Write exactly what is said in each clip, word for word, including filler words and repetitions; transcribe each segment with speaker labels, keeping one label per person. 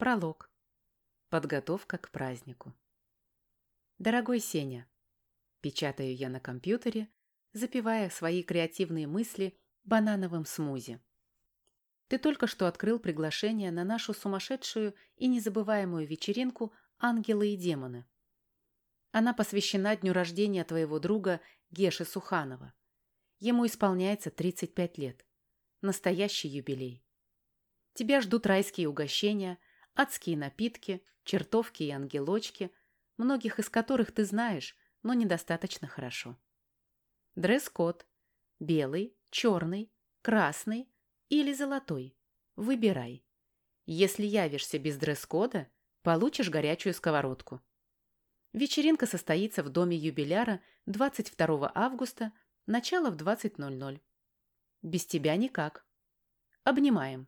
Speaker 1: Пролог. Подготовка к празднику. Дорогой Сеня, печатаю я на компьютере, запивая свои креативные мысли банановым смузи. Ты только что открыл приглашение на нашу сумасшедшую и незабываемую вечеринку «Ангелы и демоны». Она посвящена дню рождения твоего друга Геши Суханова. Ему исполняется тридцать пять лет. Настоящий юбилей. Тебя ждут райские угощения, адские напитки, чертовки и ангелочки, многих из которых ты знаешь, но недостаточно хорошо. Дресс-код. Белый, черный, красный или золотой. Выбирай. Если явишься без дресс-кода, получишь горячую сковородку. Вечеринка состоится в доме юбиляра двадцать второго августа, начало в двадцать ноль ноль. Без тебя никак. Обнимаем.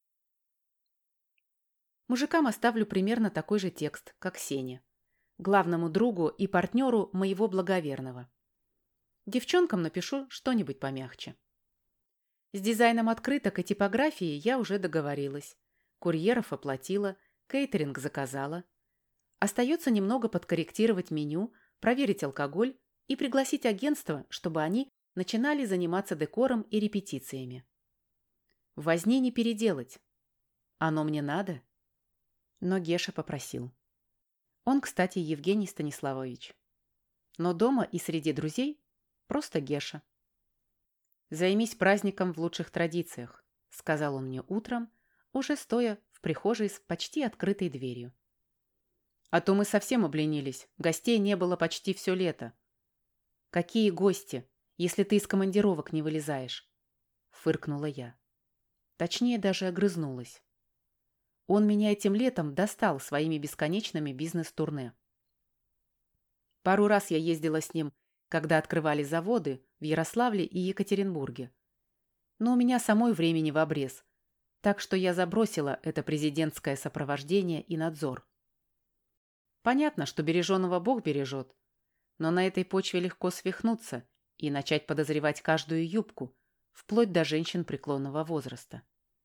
Speaker 1: Мужикам оставлю примерно такой же текст, как Сене, главному другу и партнеру моего благоверного. Девчонкам напишу что-нибудь помягче. С дизайном открыток и типографией я уже договорилась. Курьеров оплатила, кейтеринг заказала. Остается немного подкорректировать меню, проверить алкоголь и пригласить агентство, чтобы они начинали заниматься декором и репетициями. Возни не переделать. Оно мне надо? Но Геша попросил. Он, кстати, Евгений Станиславович. Но дома и среди друзей просто Геша. «Займись праздником в лучших традициях», — сказал он мне утром, уже стоя в прихожей с почти открытой дверью. «А то мы совсем обленились. Гостей не было почти все лето». «Какие гости, если ты из командировок не вылезаешь?» — фыркнула я. Точнее, даже огрызнулась. Он меня этим летом достал своими бесконечными бизнес-турне. Пару раз я ездила с ним, когда открывали заводы в Ярославле и Екатеринбурге. Но у меня самой времени в обрез, так что я забросила это президентское сопровождение и надзор. Понятно, что береженого Бог бережет, но на этой почве легко свихнуться и начать подозревать каждую юбку, вплоть до женщин преклонного возраста.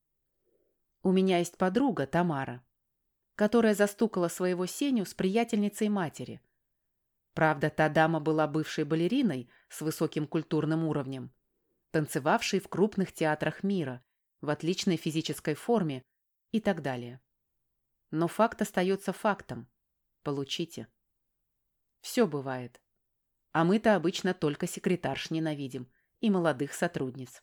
Speaker 1: У меня есть подруга Тамара, которая застукала своего Сеню с приятельницей матери. Правда, та дама была бывшей балериной с высоким культурным уровнем, танцевавшей в крупных театрах мира, в отличной физической форме и так далее. Но факт остается фактом. Получите. Все бывает. А мы-то обычно только секретарш ненавидим и молодых сотрудниц.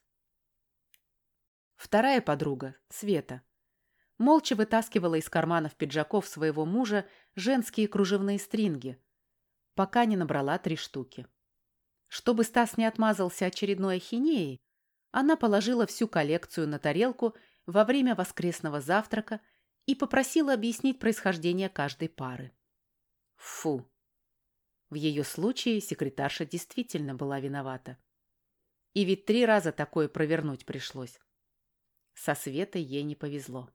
Speaker 1: Вторая подруга, Света, молча вытаскивала из карманов пиджаков своего мужа женские кружевные стринги, пока не набрала три штуки. Чтобы Стас не отмазался очередной ахинеей, она положила всю коллекцию на тарелку во время воскресного завтрака и попросила объяснить происхождение каждой пары. Фу! В ее случае секретарша действительно была виновата. И ведь три раза такое провернуть пришлось. Со Светой ей не повезло.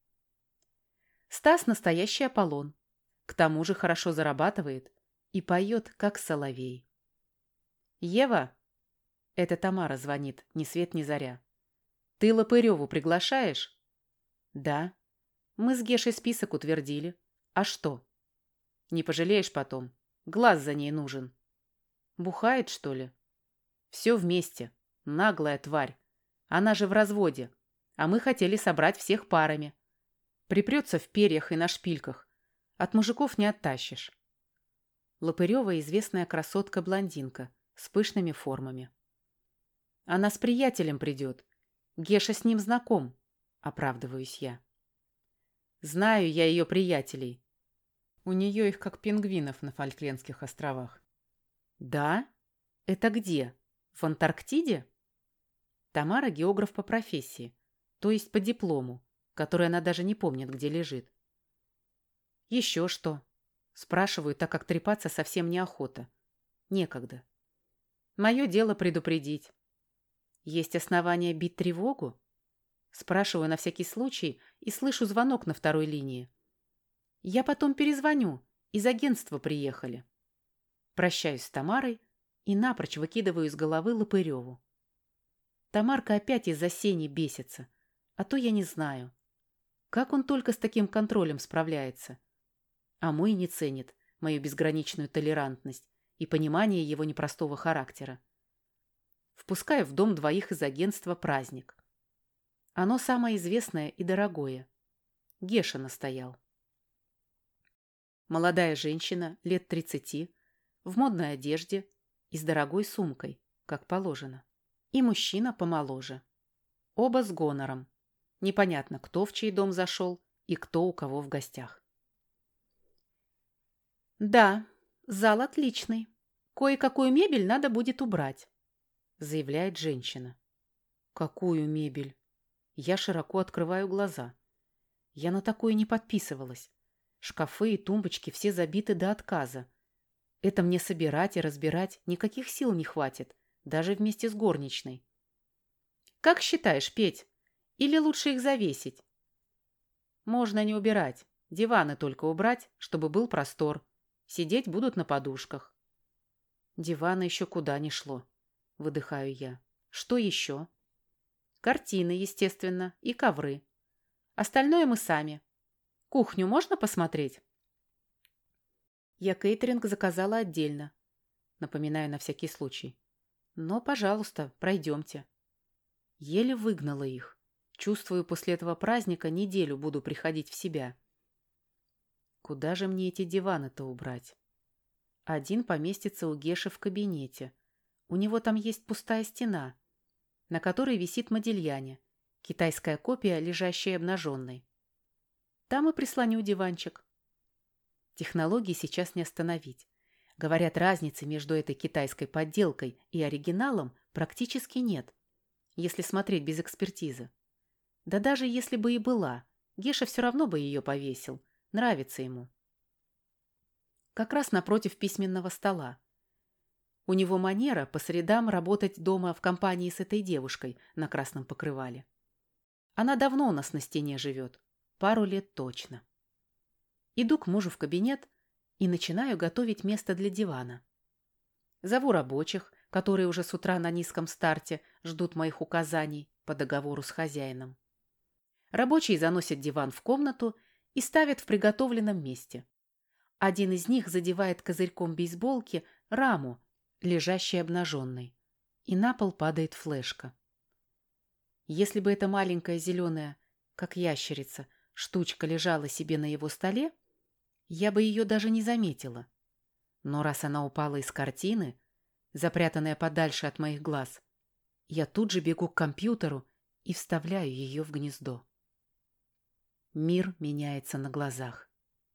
Speaker 1: Стас настоящий Аполлон. К тому же хорошо зарабатывает и поет, как соловей. «Ева!» — это Тамара звонит, ни свет ни заря. «Ты Лопыреву приглашаешь?» «Да. Мы с Гешей список утвердили. А что?» «Не пожалеешь потом. Глаз за ней нужен». «Бухает, что ли?» «Все вместе. Наглая тварь. Она же в разводе. А мы хотели собрать всех парами. Припрется в перьях и на шпильках. От мужиков не оттащишь». Лопырева известная красотка-блондинка с пышными формами. «Она с приятелем придет. Геша с ним знаком», — оправдываюсь я. «Знаю я ее приятелей. У нее их как пингвинов на Фольклендских островах». «Да? Это где? В Антарктиде?» Тамара географ по профессии, то есть по диплому, который она даже не помнит, где лежит. «Еще что?» Спрашиваю, так как трепаться совсем неохота. Некогда. Мое дело предупредить. Есть основания бить тревогу? Спрашиваю на всякий случай и слышу звонок на второй линии. Я потом перезвоню. Из агентства приехали. Прощаюсь с Тамарой и напрочь выкидываю из головы Лопыреву. Тамарка опять из-за Сени бесится, а то я не знаю. Как он только с таким контролем справляется? А мой не ценит мою безграничную толерантность и понимание его непростого характера. Впускаю в дом двоих из агентства «Праздник». Оно самое известное и дорогое. Геша настоял. Молодая женщина, лет тридцати, в модной одежде и с дорогой сумкой, как положено. И мужчина помоложе. Оба с гонором. Непонятно, кто в чей дом зашел и кто у кого в гостях. «Да, зал отличный. Кое-какую мебель надо будет убрать», — заявляет женщина. «Какую мебель?» Я широко открываю глаза. Я на такое не подписывалась. Шкафы и тумбочки все забиты до отказа. Это мне собирать и разбирать никаких сил не хватит, даже вместе с горничной. «Как считаешь, Петь? Или лучше их завесить?» «Можно не убирать. Диваны только убрать, чтобы был простор. Сидеть будут на подушках». Дивана еще куда ни шло. Выдыхаю я. «Что еще?» «Картины, естественно, и ковры. Остальное мы сами. Кухню можно посмотреть?» Я кейтеринг заказала отдельно. Напоминаю на всякий случай. «Но, пожалуйста, пройдемте». Еле выгнала их. Чувствую, после этого праздника неделю буду приходить в себя. Куда же мне эти диваны-то убрать? Один поместится у Геши в кабинете. У него там есть пустая стена, на которой висит Модильяне, китайская копия, лежащая обнаженной. Там и прислоню диванчик. Технологии сейчас не остановить. Говорят, разницы между этой китайской подделкой и оригиналом практически нет, если смотреть без экспертизы. Да даже если бы и была, Геша все равно бы ее повесил. Нравится ему. Как раз напротив письменного стола. У него манера по средам работать дома в компании с этой девушкой на красном покрывале. Она давно у нас на стене живет. Пару лет точно. Иду к мужу в кабинет и начинаю готовить место для дивана. Зову рабочих, которые уже с утра на низком старте ждут моих указаний по договору с хозяином. Рабочие заносят диван в комнату и ставят в приготовленном месте. Один из них задевает козырьком бейсболки раму, лежащей обнаженной, и на пол падает флешка. Если бы эта маленькая зеленая, как ящерица, штучка лежала себе на его столе, я бы ее даже не заметила. Но раз она упала из картины, запрятанная подальше от моих глаз, я тут же бегу к компьютеру и вставляю ее в гнездо. Мир меняется на глазах.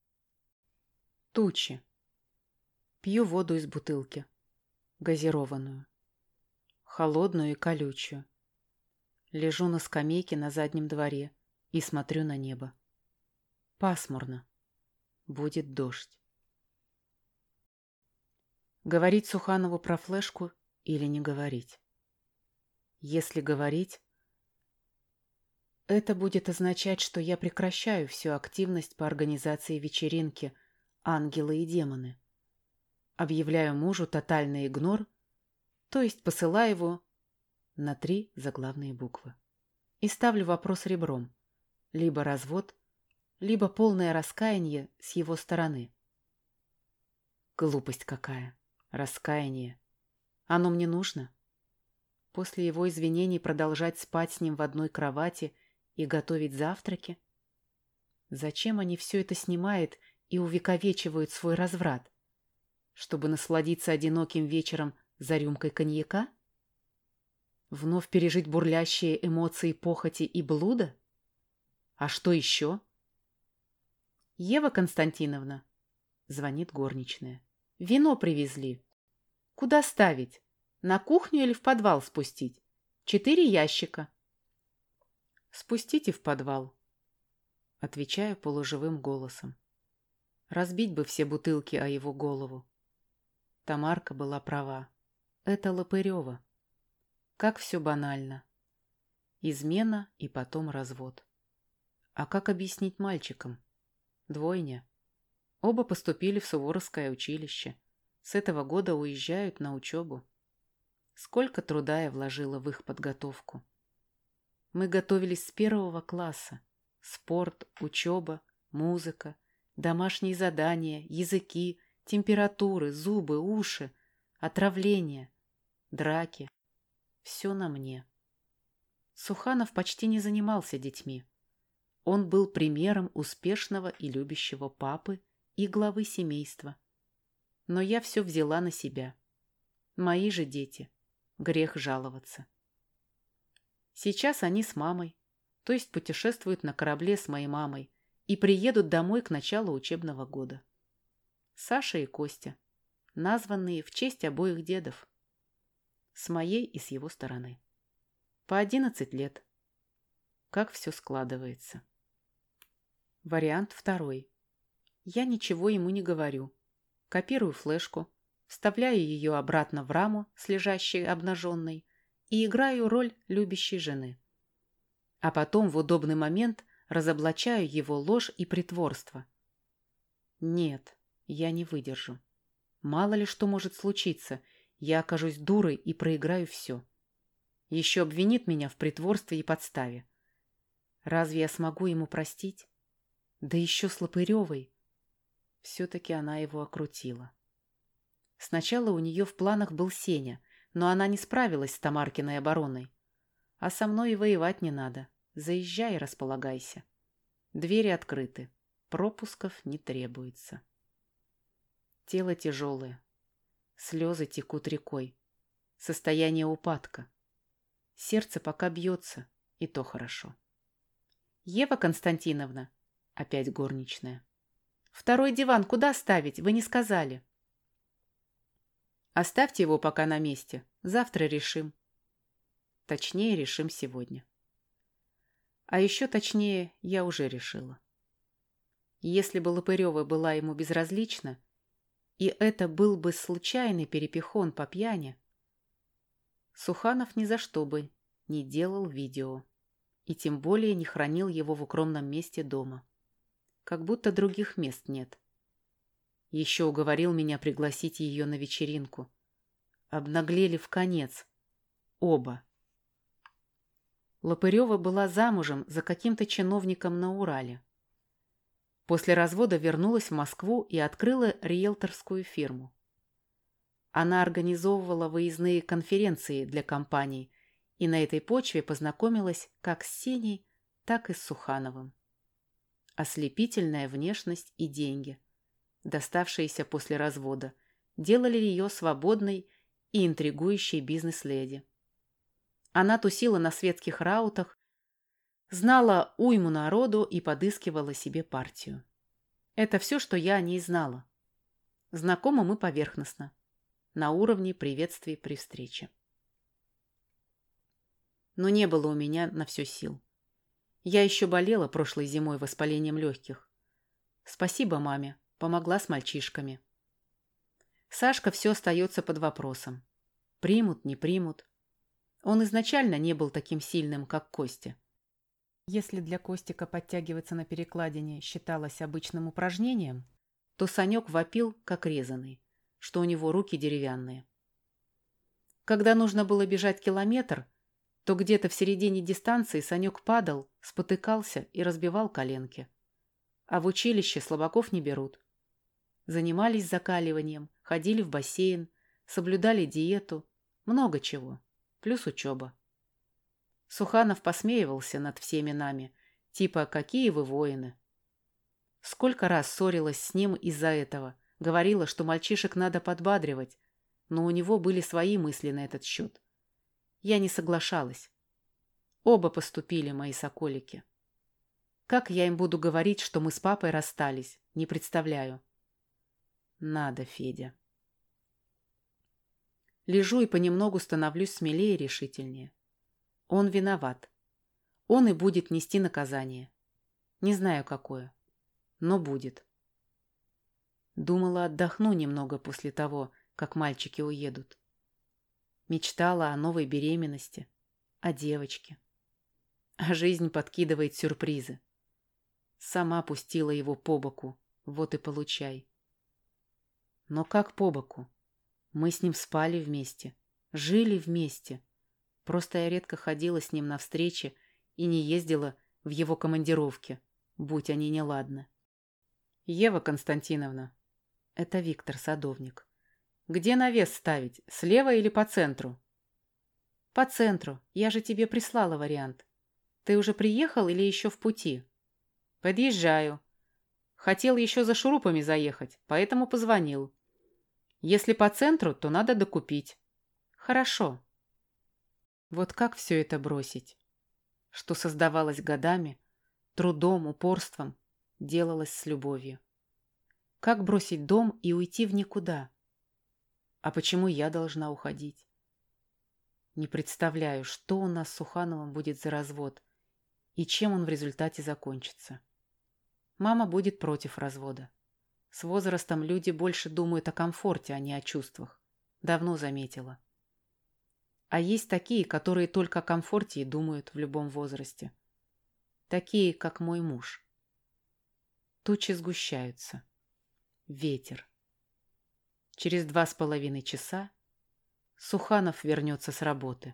Speaker 1: Тучи. Пью воду из бутылки. Газированную. Холодную и колючую. Лежу на скамейке на заднем дворе и смотрю на небо. Пасмурно. Будет дождь. Говорить Суханову про флешку или не говорить? Если говорить, это будет означать, что я прекращаю всю активность по организации вечеринки «Ангелы и демоны». Объявляю мужу тотальный игнор, то есть посылаю его на три заглавные буквы. И ставлю вопрос ребром. Либо развод, либо полное раскаяние с его стороны. Глупость какая. Раскаяние. Оно мне нужно? После его извинений продолжать спать с ним в одной кровати и готовить завтраки? Зачем они все это снимают и увековечивают свой разврат? Чтобы насладиться одиноким вечером за рюмкой коньяка? Вновь пережить бурлящие эмоции похоти и блуда? А что еще? «Ева Константиновна», — звонит горничная, — «вино привезли. Куда ставить? На кухню или в подвал спустить? Четыре ящика». «Спустите в подвал», — отвечаю полуживым голосом. Разбить бы все бутылки о его голову. Тамарка была права. Это Лопырева. Как все банально. Измена и потом развод. А как объяснить мальчикам? Двойня. Оба поступили в Суворовское училище. С этого года уезжают на учебу. Сколько труда я вложила в их подготовку. Мы готовились с первого класса. Спорт, учеба, музыка, домашние задания, языки, температуры, зубы, уши, отравления, драки. Все на мне. Суханов почти не занимался детьми. Он был примером успешного и любящего папы и главы семейства. Но я все взяла на себя. Мои же дети. Грех жаловаться. Сейчас они с мамой, то есть путешествуют на корабле с моей мамой и приедут домой к началу учебного года. Саша и Костя, названные в честь обоих дедов. С моей и с его стороны. По одиннадцать лет. Как все складывается. Вариант второй. Я ничего ему не говорю. Копирую флешку, вставляю ее обратно в раму с лежащей обнаженной и играю роль любящей жены. А потом в удобный момент разоблачаю его ложь и притворство. Нет, я не выдержу. Мало ли что может случиться, я окажусь дурой и проиграю все. Еще обвинит меня в притворстве и подставе. Разве я смогу ему простить? Да еще с Лопыревой. Все-таки она его окрутила. Сначала у нее в планах был Сеня, но она не справилась с Тамаркиной обороной. А со мной и воевать не надо. Заезжай и располагайся. Двери открыты. Пропусков не требуется. Тело тяжелое. Слезы текут рекой. Состояние упадка. Сердце пока бьется, и то хорошо. Ева Константиновна, опять горничная. Второй диван куда ставить? Вы не сказали. Оставьте его пока на месте. Завтра решим. Точнее, решим сегодня. А еще точнее, я уже решила. Если бы Лопырева была ему безразлична, и это был бы случайный перепихон по пьяни, Суханов ни за что бы не делал видео и тем более не хранил его в укромном месте дома. Как будто других мест нет. Еще уговорил меня пригласить ее на вечеринку. Обнаглели вконец. Оба. Лопырева была замужем за каким-то чиновником на Урале. После развода вернулась в Москву и открыла риэлторскую фирму. Она организовывала выездные конференции для компаний и на этой почве познакомилась как с Сеней, так и с Сухановым. Ослепительная внешность и деньги, доставшиеся после развода, делали ее свободной и интригующей бизнес-леди. Она тусила на светских раутах, знала уйму народу и подыскивала себе партию. Это все, что я о ней знала. Знакомы мы поверхностно, на уровне приветствий при встрече. Но не было у меня на все сил. Я еще болела прошлой зимой воспалением легких. Спасибо маме, помогла с мальчишками. Сашка все остается под вопросом. Примут, не примут. Он изначально не был таким сильным, как Костя. Если для Костика подтягиваться на перекладине считалось обычным упражнением, то Санек вопил, как резаный, что у него руки деревянные. Когда нужно было бежать километр, то где-то в середине дистанции Санек падал, спотыкался и разбивал коленки. А в училище слабаков не берут. Занимались закаливанием, ходили в бассейн, соблюдали диету, много чего, плюс учеба. Суханов посмеивался над всеми нами, типа «какие вы воины?». Сколько раз ссорилась с ним из-за этого, говорила, что мальчишек надо подбадривать, но у него были свои мысли на этот счет. Я не соглашалась. Оба поступили, мои соколики. Как я им буду говорить, что мы с папой расстались, не представляю. Надо, Федя. Лежу и понемногу становлюсь смелее и решительнее. Он виноват. Он и будет нести наказание. Не знаю, какое, но будет. Думала, отдохну немного после того, как мальчики уедут. Мечтала о новой беременности, о девочке. А жизнь подкидывает сюрпризы. Сама пустила его по боку, вот и получай. Но как по боку? Мы с ним спали вместе, жили вместе. Просто я редко ходила с ним на встречи и не ездила в его командировке, будь они неладны. Ева Константиновна, это Виктор, садовник. Где навес ставить, слева или по центру? По центру, я же тебе прислала вариант. Ты уже приехал или еще в пути? Подъезжаю. Хотел еще за шурупами заехать, поэтому позвонил. Если по центру, то надо докупить. Хорошо. Вот как все это бросить? Что создавалось годами, трудом, упорством, делалось с любовью. Как бросить дом и уйти в никуда? А почему я должна уходить? Не представляю, что у нас с Сухановым будет за развод и чем он в результате закончится. Мама будет против развода. С возрастом люди больше думают о комфорте, а не о чувствах. Давно заметила. А есть такие, которые только о комфорте и думают в любом возрасте. Такие, как мой муж. Тучи сгущаются. Ветер. Через два с половиной часа Суханов вернется с работы.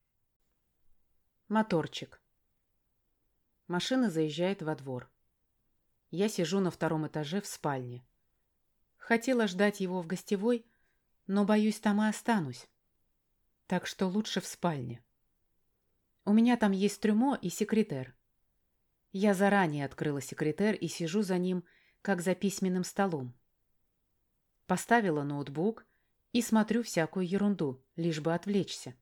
Speaker 1: Моторчик. Машина заезжает во двор. Я сижу на втором этаже в спальне. Хотела ждать его в гостевой, но, боюсь, там и останусь. Так что лучше в спальне. У меня там есть трюмо и секретер. Я заранее открыла секретер и сижу за ним, как за письменным столом. Поставила ноутбук и смотрю всякую ерунду, лишь бы отвлечься.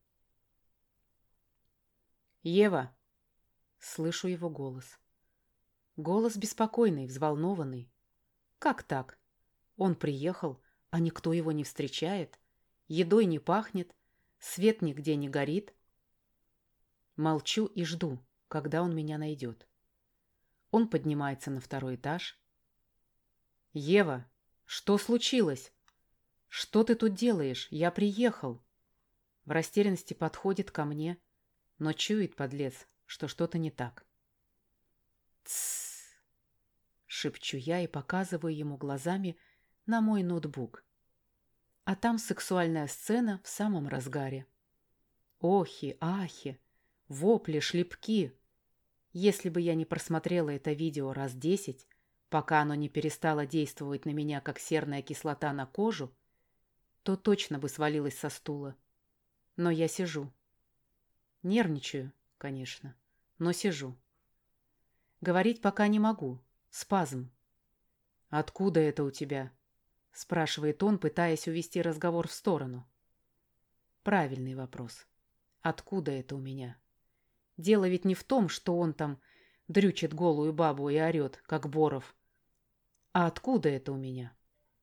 Speaker 1: «Ева!» — слышу его голос. Голос беспокойный, взволнованный. Как так? Он приехал, а никто его не встречает, едой не пахнет, свет нигде не горит. Молчу и жду, когда он меня найдет. Он поднимается на второй этаж. «Ева, что случилось? Что ты тут делаешь? Я приехал!» В растерянности подходит ко мне, но чует, подлец, что что-то не так. «Тссс!» — шепчу я и показываю ему глазами на мой ноутбук. А там сексуальная сцена в самом разгаре. Охи, ахи, вопли, шлепки. Если бы я не просмотрела это видео раз десять, пока оно не перестало действовать на меня, как серная кислота на кожу, то точно бы свалилась со стула. Но я сижу. Нервничаю, конечно, но сижу. Говорить пока не могу. Спазм. «Откуда это у тебя?» — спрашивает он, пытаясь увести разговор в сторону. Правильный вопрос. Откуда это у меня? Дело ведь не в том, что он там дрючит голую бабу и орет, как Боров. А откуда это у меня?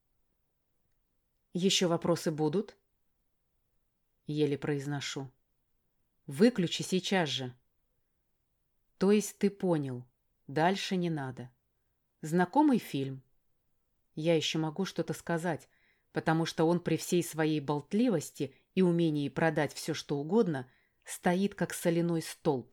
Speaker 1: «Еще вопросы будут?» Еле произношу. «Выключи сейчас же». То есть ты понял. Дальше не надо. Знакомый фильм? Я еще могу что-то сказать, потому что он при всей своей болтливости и умении продать все, что угодно, стоит как соляной столб.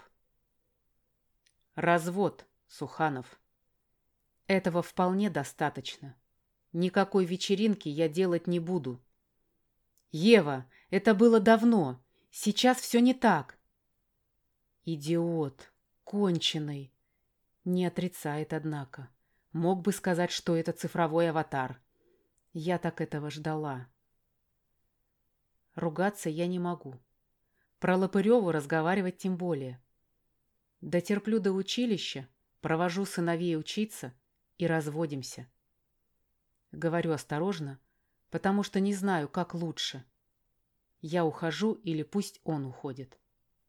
Speaker 1: Развод, Суханов. Этого вполне достаточно. Никакой вечеринки я делать не буду. Ева, это было давно. Сейчас все не так. Идиот. Конченый. Не отрицает, однако. Мог бы сказать, что это цифровой аватар. Я так этого ждала. Ругаться я не могу. Про Лопыреву разговаривать тем более. Дотерплю до училища, провожу сыновей учиться и разводимся. Говорю осторожно, потому что не знаю, как лучше. Я ухожу или пусть он уходит.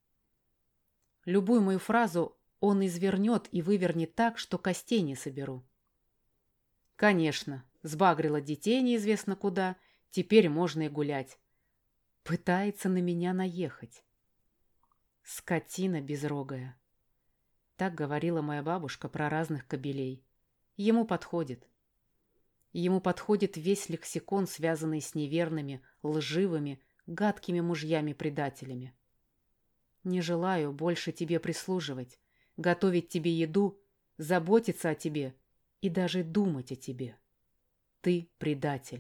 Speaker 1: Любую мою фразу он извернет и вывернет так, что костей не соберу. Конечно, сбагрила детей неизвестно куда, теперь можно и гулять. Пытается на меня наехать. Скотина безрогая. Так говорила моя бабушка про разных кобелей. Ему подходит. Ему подходит весь лексикон, связанный с неверными, лживыми, гадкими мужьями-предателями. Не желаю больше тебе прислуживать, готовить тебе еду, заботиться о тебе и даже думать о тебе. Ты предатель.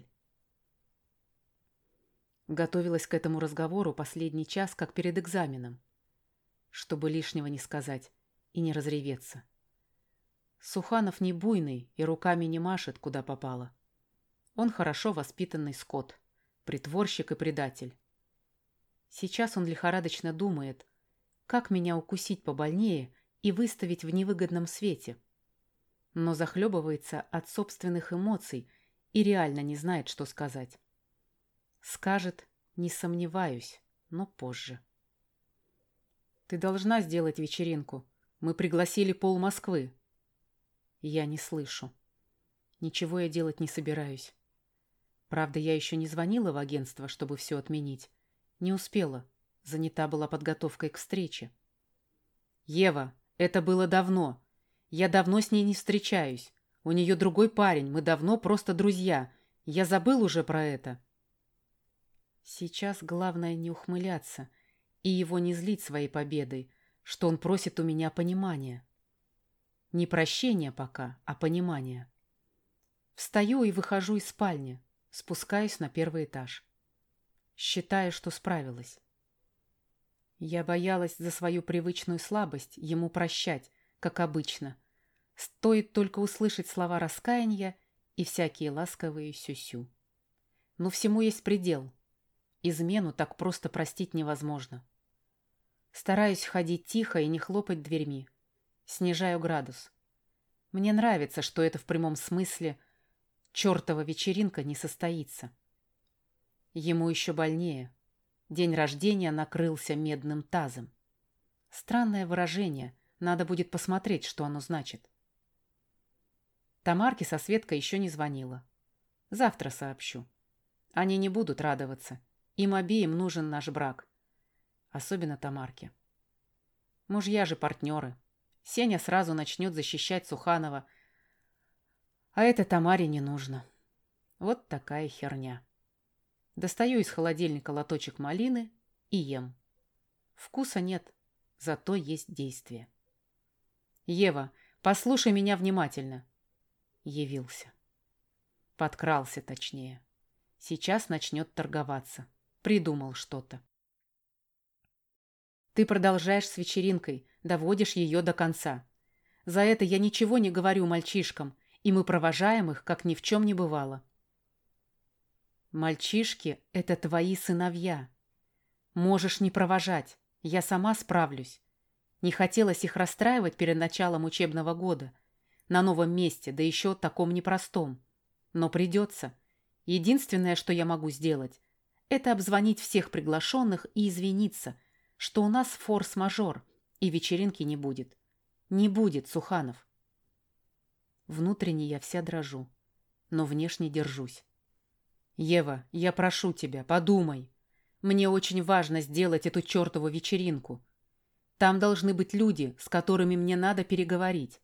Speaker 1: Готовилась к этому разговору последний час, как перед экзаменом. Чтобы лишнего не сказать, и не разреветься. Суханов не буйный и руками не машет, куда попало. Он хорошо воспитанный скот, притворщик и предатель. Сейчас он лихорадочно думает, как меня укусить побольнее и выставить в невыгодном свете. Но захлебывается от собственных эмоций и реально не знает, что сказать. Скажет, не сомневаюсь, но позже. «Ты должна сделать вечеринку. Мы пригласили пол Москвы». Я не слышу. Ничего я делать не собираюсь. Правда, я еще не звонила в агентство, чтобы все отменить. Не успела. Занята была подготовкой к встрече. «Ева, это было давно. Я давно с ней не встречаюсь. У нее другой парень, мы давно просто друзья. Я забыл уже про это». Сейчас главное не ухмыляться и его не злить своей победой, что он просит у меня понимания. Не прощения пока, а понимания. Встаю и выхожу из спальни, спускаюсь на первый этаж. Считаю, что справилась. Я боялась за свою привычную слабость ему прощать, как обычно. Стоит только услышать слова раскаяния и всякие ласковые сюсю. Но всему есть предел. Измену так просто простить невозможно. Стараюсь ходить тихо и не хлопать дверьми. Снижаю градус. Мне нравится, что это в прямом смысле чертова вечеринка не состоится. Ему еще больнее. День рождения накрылся медным тазом. Странное выражение. Надо будет посмотреть, что оно значит. Тамарке со Светкой еще не звонила. Завтра сообщу. Они не будут радоваться. Им обеим нужен наш брак. Особенно Тамарке. Мужья же партнеры. Сеня сразу начнет защищать Суханова. А это Тамаре не нужно. Вот такая херня. Достаю из холодильника лоточек малины и ем. Вкуса нет, зато есть действие. «Ева, послушай меня внимательно». Явился. Подкрался, точнее. Сейчас начнет торговаться. Придумал что-то. Ты продолжаешь с вечеринкой, доводишь ее до конца. За это я ничего не говорю мальчишкам, и мы провожаем их, как ни в чем не бывало. Мальчишки — это твои сыновья. Можешь не провожать, я сама справлюсь. Не хотелось их расстраивать перед началом учебного года. На новом месте, да еще таком непростом. Но придется. Единственное, что я могу сделать, это обзвонить всех приглашенных и извиниться, что у нас форс-мажор, и вечеринки не будет. Не будет, Суханов. Внутренне я вся дрожу, но внешне держусь. Ева, я прошу тебя, подумай. Мне очень важно сделать эту чертову вечеринку. Там должны быть люди, с которыми мне надо переговорить.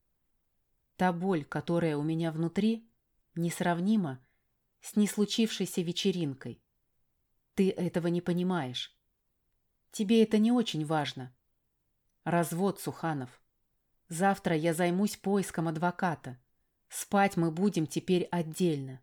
Speaker 1: Та боль, которая у меня внутри, несравнима с неслучившейся вечеринкой. Ты этого не понимаешь. Тебе это не очень важно. Развод, Суханов. Завтра я займусь поиском адвоката. Спать мы будем теперь отдельно.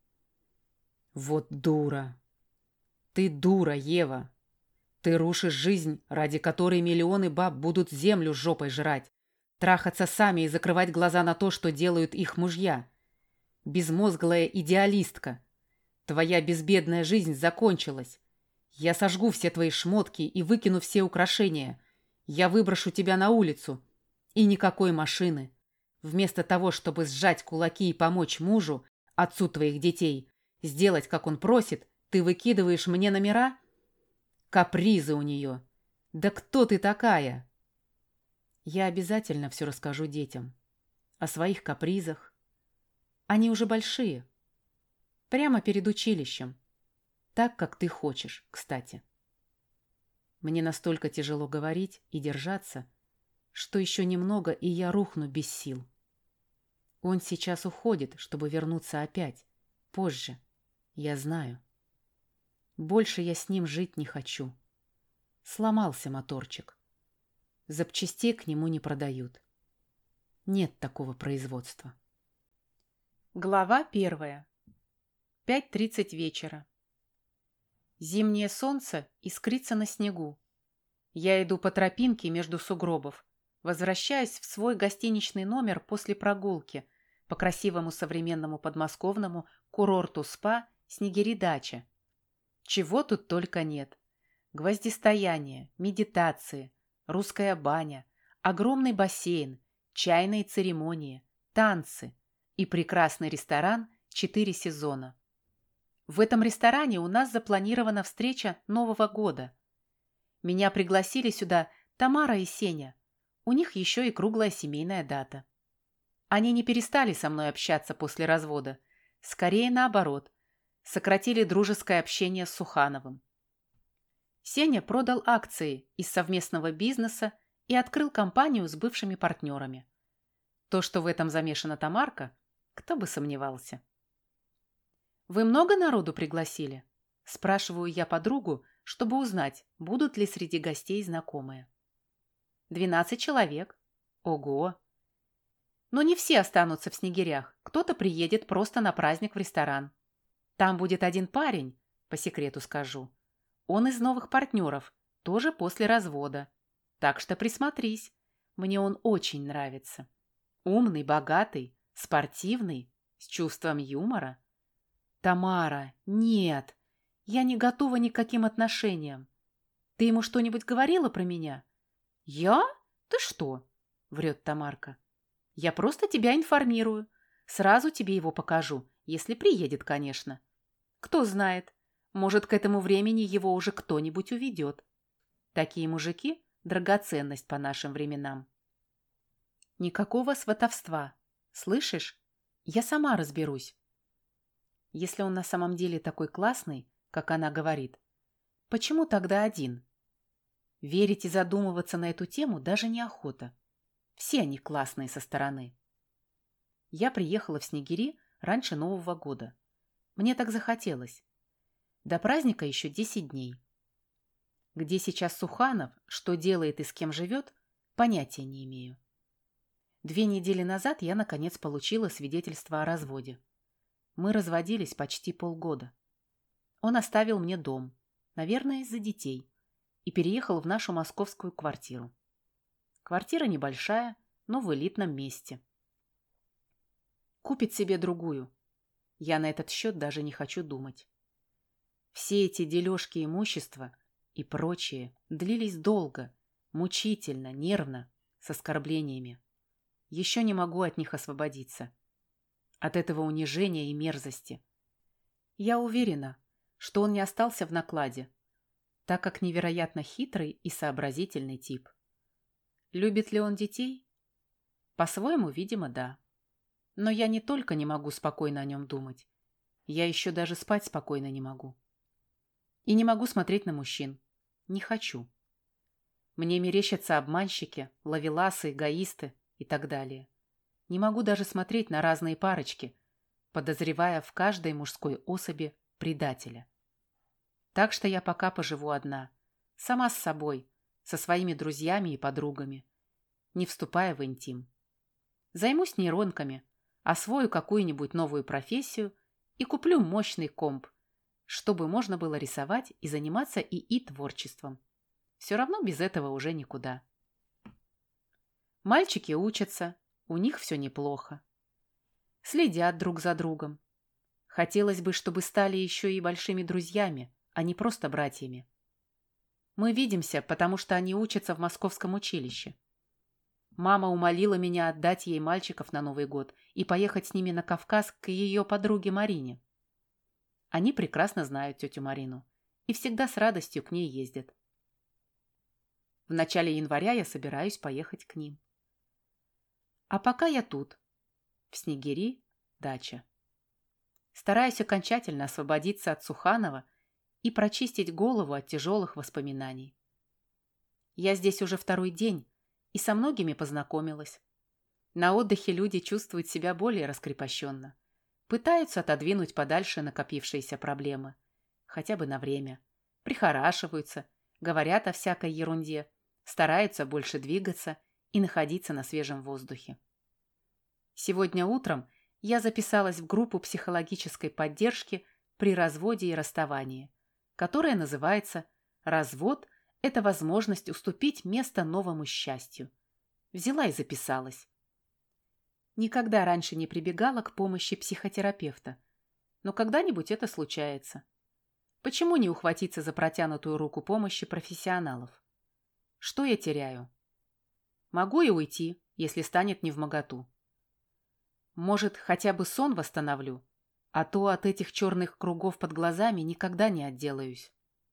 Speaker 1: Вот дура. Ты дура, Ева. Ты рушишь жизнь, ради которой миллионы баб будут землю жопой жрать, трахаться сами и закрывать глаза на то, что делают их мужья. Безмозглая идеалистка. Твоя безбедная жизнь закончилась. Я сожгу все твои шмотки и выкину все украшения. Я выброшу тебя на улицу. И никакой машины. Вместо того, чтобы сжать кулаки и помочь мужу, отцу твоих детей, сделать, как он просит, ты выкидываешь мне номера? Капризы у нее. Да кто ты такая? Я обязательно все расскажу детям. О своих капризах. Они уже большие. Прямо перед училищем. Так, как ты хочешь, кстати. Мне настолько тяжело говорить и держаться, что еще немного, и я рухну без сил. Он сейчас уходит, чтобы вернуться опять. Позже. Я знаю. Больше я с ним жить не хочу. Сломался моторчик. Запчастей к нему не продают. Нет такого производства. Глава первая. пять тридцать вечера. Зимнее солнце искрится на снегу. Я иду по тропинке между сугробов. Возвращаюсь в свой гостиничный номер после прогулки по красивому современному подмосковному курорту-спа «Снегири-дача». Чего тут только нет. Гвоздистояние, медитации, русская баня, огромный бассейн, чайные церемонии, танцы и прекрасный ресторан «Четыре сезона». В этом ресторане у нас запланирована встреча Нового года. Меня пригласили сюда Тамара и Сеня. У них еще и круглая семейная дата. Они не перестали со мной общаться после развода. Скорее наоборот. Сократили дружеское общение с Сухановым. Сеня продал акции из совместного бизнеса и открыл компанию с бывшими партнерами. То, что в этом замешана Тамарка, кто бы сомневался. «Вы много народу пригласили?» Спрашиваю я подругу, чтобы узнать, будут ли среди гостей знакомые. «Двенадцать человек. Ого!» Но не все останутся в Снегирях. Кто-то приедет просто на праздник в ресторан. Там будет один парень, по секрету скажу. Он из новых партнеров, тоже после развода. Так что присмотрись. Мне он очень нравится. Умный, богатый, спортивный, с чувством юмора. «Тамара, нет, я не готова ни к каким отношениям. Ты ему что-нибудь говорила про меня?» «Я? Ты что?» — врет Тамарка. «Я просто тебя информирую. Сразу тебе его покажу, если приедет, конечно. Кто знает, может, к этому времени его уже кто-нибудь уведет. Такие мужики — драгоценность по нашим временам». «Никакого сватовства. Слышишь? Я сама разберусь. Если он на самом деле такой классный, как она говорит, почему тогда один? Верить и задумываться на эту тему даже неохота. Все они классные со стороны». Я приехала в Снегири раньше Нового года. Мне так захотелось. До праздника еще десять дней. Где сейчас Суханов, что делает и с кем живет, понятия не имею. Две недели назад я, наконец, получила свидетельство о разводе. Мы разводились почти полгода. Он оставил мне дом, наверное, из-за детей, и переехал в нашу московскую квартиру. Квартира небольшая, но в элитном месте. Купит себе другую. Я на этот счет даже не хочу думать. Все эти дележки имущества и прочее длились долго, мучительно, нервно, с оскорблениями. Еще не могу от них освободиться. От этого унижения и мерзости. Я уверена, что он не остался в накладе, так как невероятно хитрый и сообразительный тип. Любит ли он детей? По-своему, видимо, да. Но я не только не могу спокойно о нем думать, я еще даже спать спокойно не могу. И не могу смотреть на мужчин. Не хочу. Мне мерещатся обманщики, ловеласы, эгоисты и так далее. Не могу даже смотреть на разные парочки, подозревая в каждой мужской особи предателя. Так что я пока поживу одна, сама с собой, со своими друзьями и подругами, не вступая в интим. Займусь нейронками, освою какую-нибудь новую профессию и куплю мощный комп, чтобы можно было рисовать и заниматься ИИ творчеством. Все равно без этого уже никуда. Мальчики учатся, у них все неплохо. Следят друг за другом. Хотелось бы, чтобы стали еще и большими друзьями, а не просто братьями. Мы видимся, потому что они учатся в московском училище. Мама умолила меня отдать ей мальчиков на Новый год и поехать с ними на Кавказ к ее подруге Марине. Они прекрасно знают тетю Марину и всегда с радостью к ней ездят. В начале января я собираюсь поехать к ним. А пока я тут, в Снегири, дача. Стараюсь окончательно освободиться от Суханова и прочистить голову от тяжелых воспоминаний. Я здесь уже второй день и со многими познакомилась. На отдыхе люди чувствуют себя более раскрепощенно, пытаются отодвинуть подальше накопившиеся проблемы, хотя бы на время, прихорашиваются, говорят о всякой ерунде, стараются больше двигаться и находиться на свежем воздухе. Сегодня утром я записалась в группу психологической поддержки при разводе и расставании, которая называется «Развод – это возможность уступить место новому счастью». Взяла и записалась. Никогда раньше не прибегала к помощи психотерапевта, но когда-нибудь это случается. Почему не ухватиться за протянутую руку помощи профессионалов? Что я теряю? Могу и уйти, если станет невмоготу. Может, хотя бы сон восстановлю, а то от этих черных кругов под глазами никогда не отделаюсь.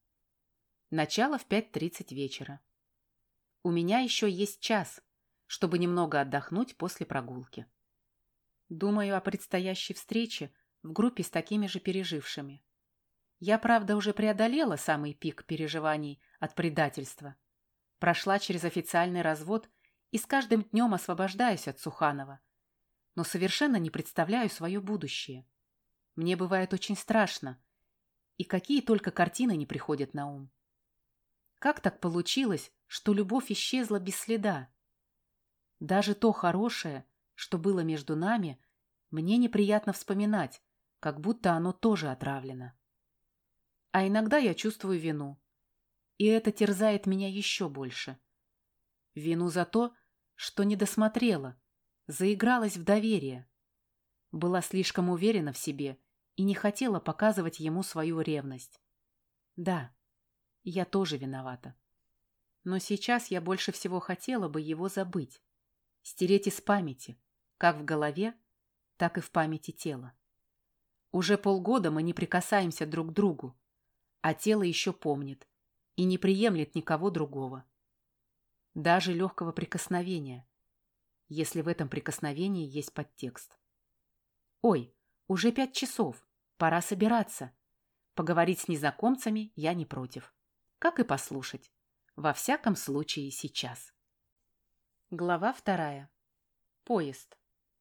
Speaker 1: Начало в пять тридцать вечера. У меня еще есть час, чтобы немного отдохнуть после прогулки. Думаю о предстоящей встрече в группе с такими же пережившими. Я, правда, уже преодолела самый пик переживаний от предательства. Прошла через официальный развод и с каждым днем освобождаюсь от Суханова. Но совершенно не представляю свое будущее. Мне бывает очень страшно, и какие только картины не приходят на ум. Как так получилось, что любовь исчезла без следа? Даже то хорошее, что было между нами, мне неприятно вспоминать, как будто оно тоже отравлено. А иногда я чувствую вину, и это терзает меня еще больше. Вину за то, что не досмотрела, заигралась в доверие. Была слишком уверена в себе и не хотела показывать ему свою ревность. Да, я тоже виновата. Но сейчас я больше всего хотела бы его забыть, стереть из памяти, как в голове, так и в памяти тела. Уже полгода мы не прикасаемся друг к другу, а тело еще помнит и не приемлет никого другого. Даже легкого прикосновения, если в этом прикосновении есть подтекст. Ой, уже пять часов, пора собираться. Поговорить с незнакомцами я не против. Как и послушать. Во всяком случае сейчас. Глава вторая. Поезд.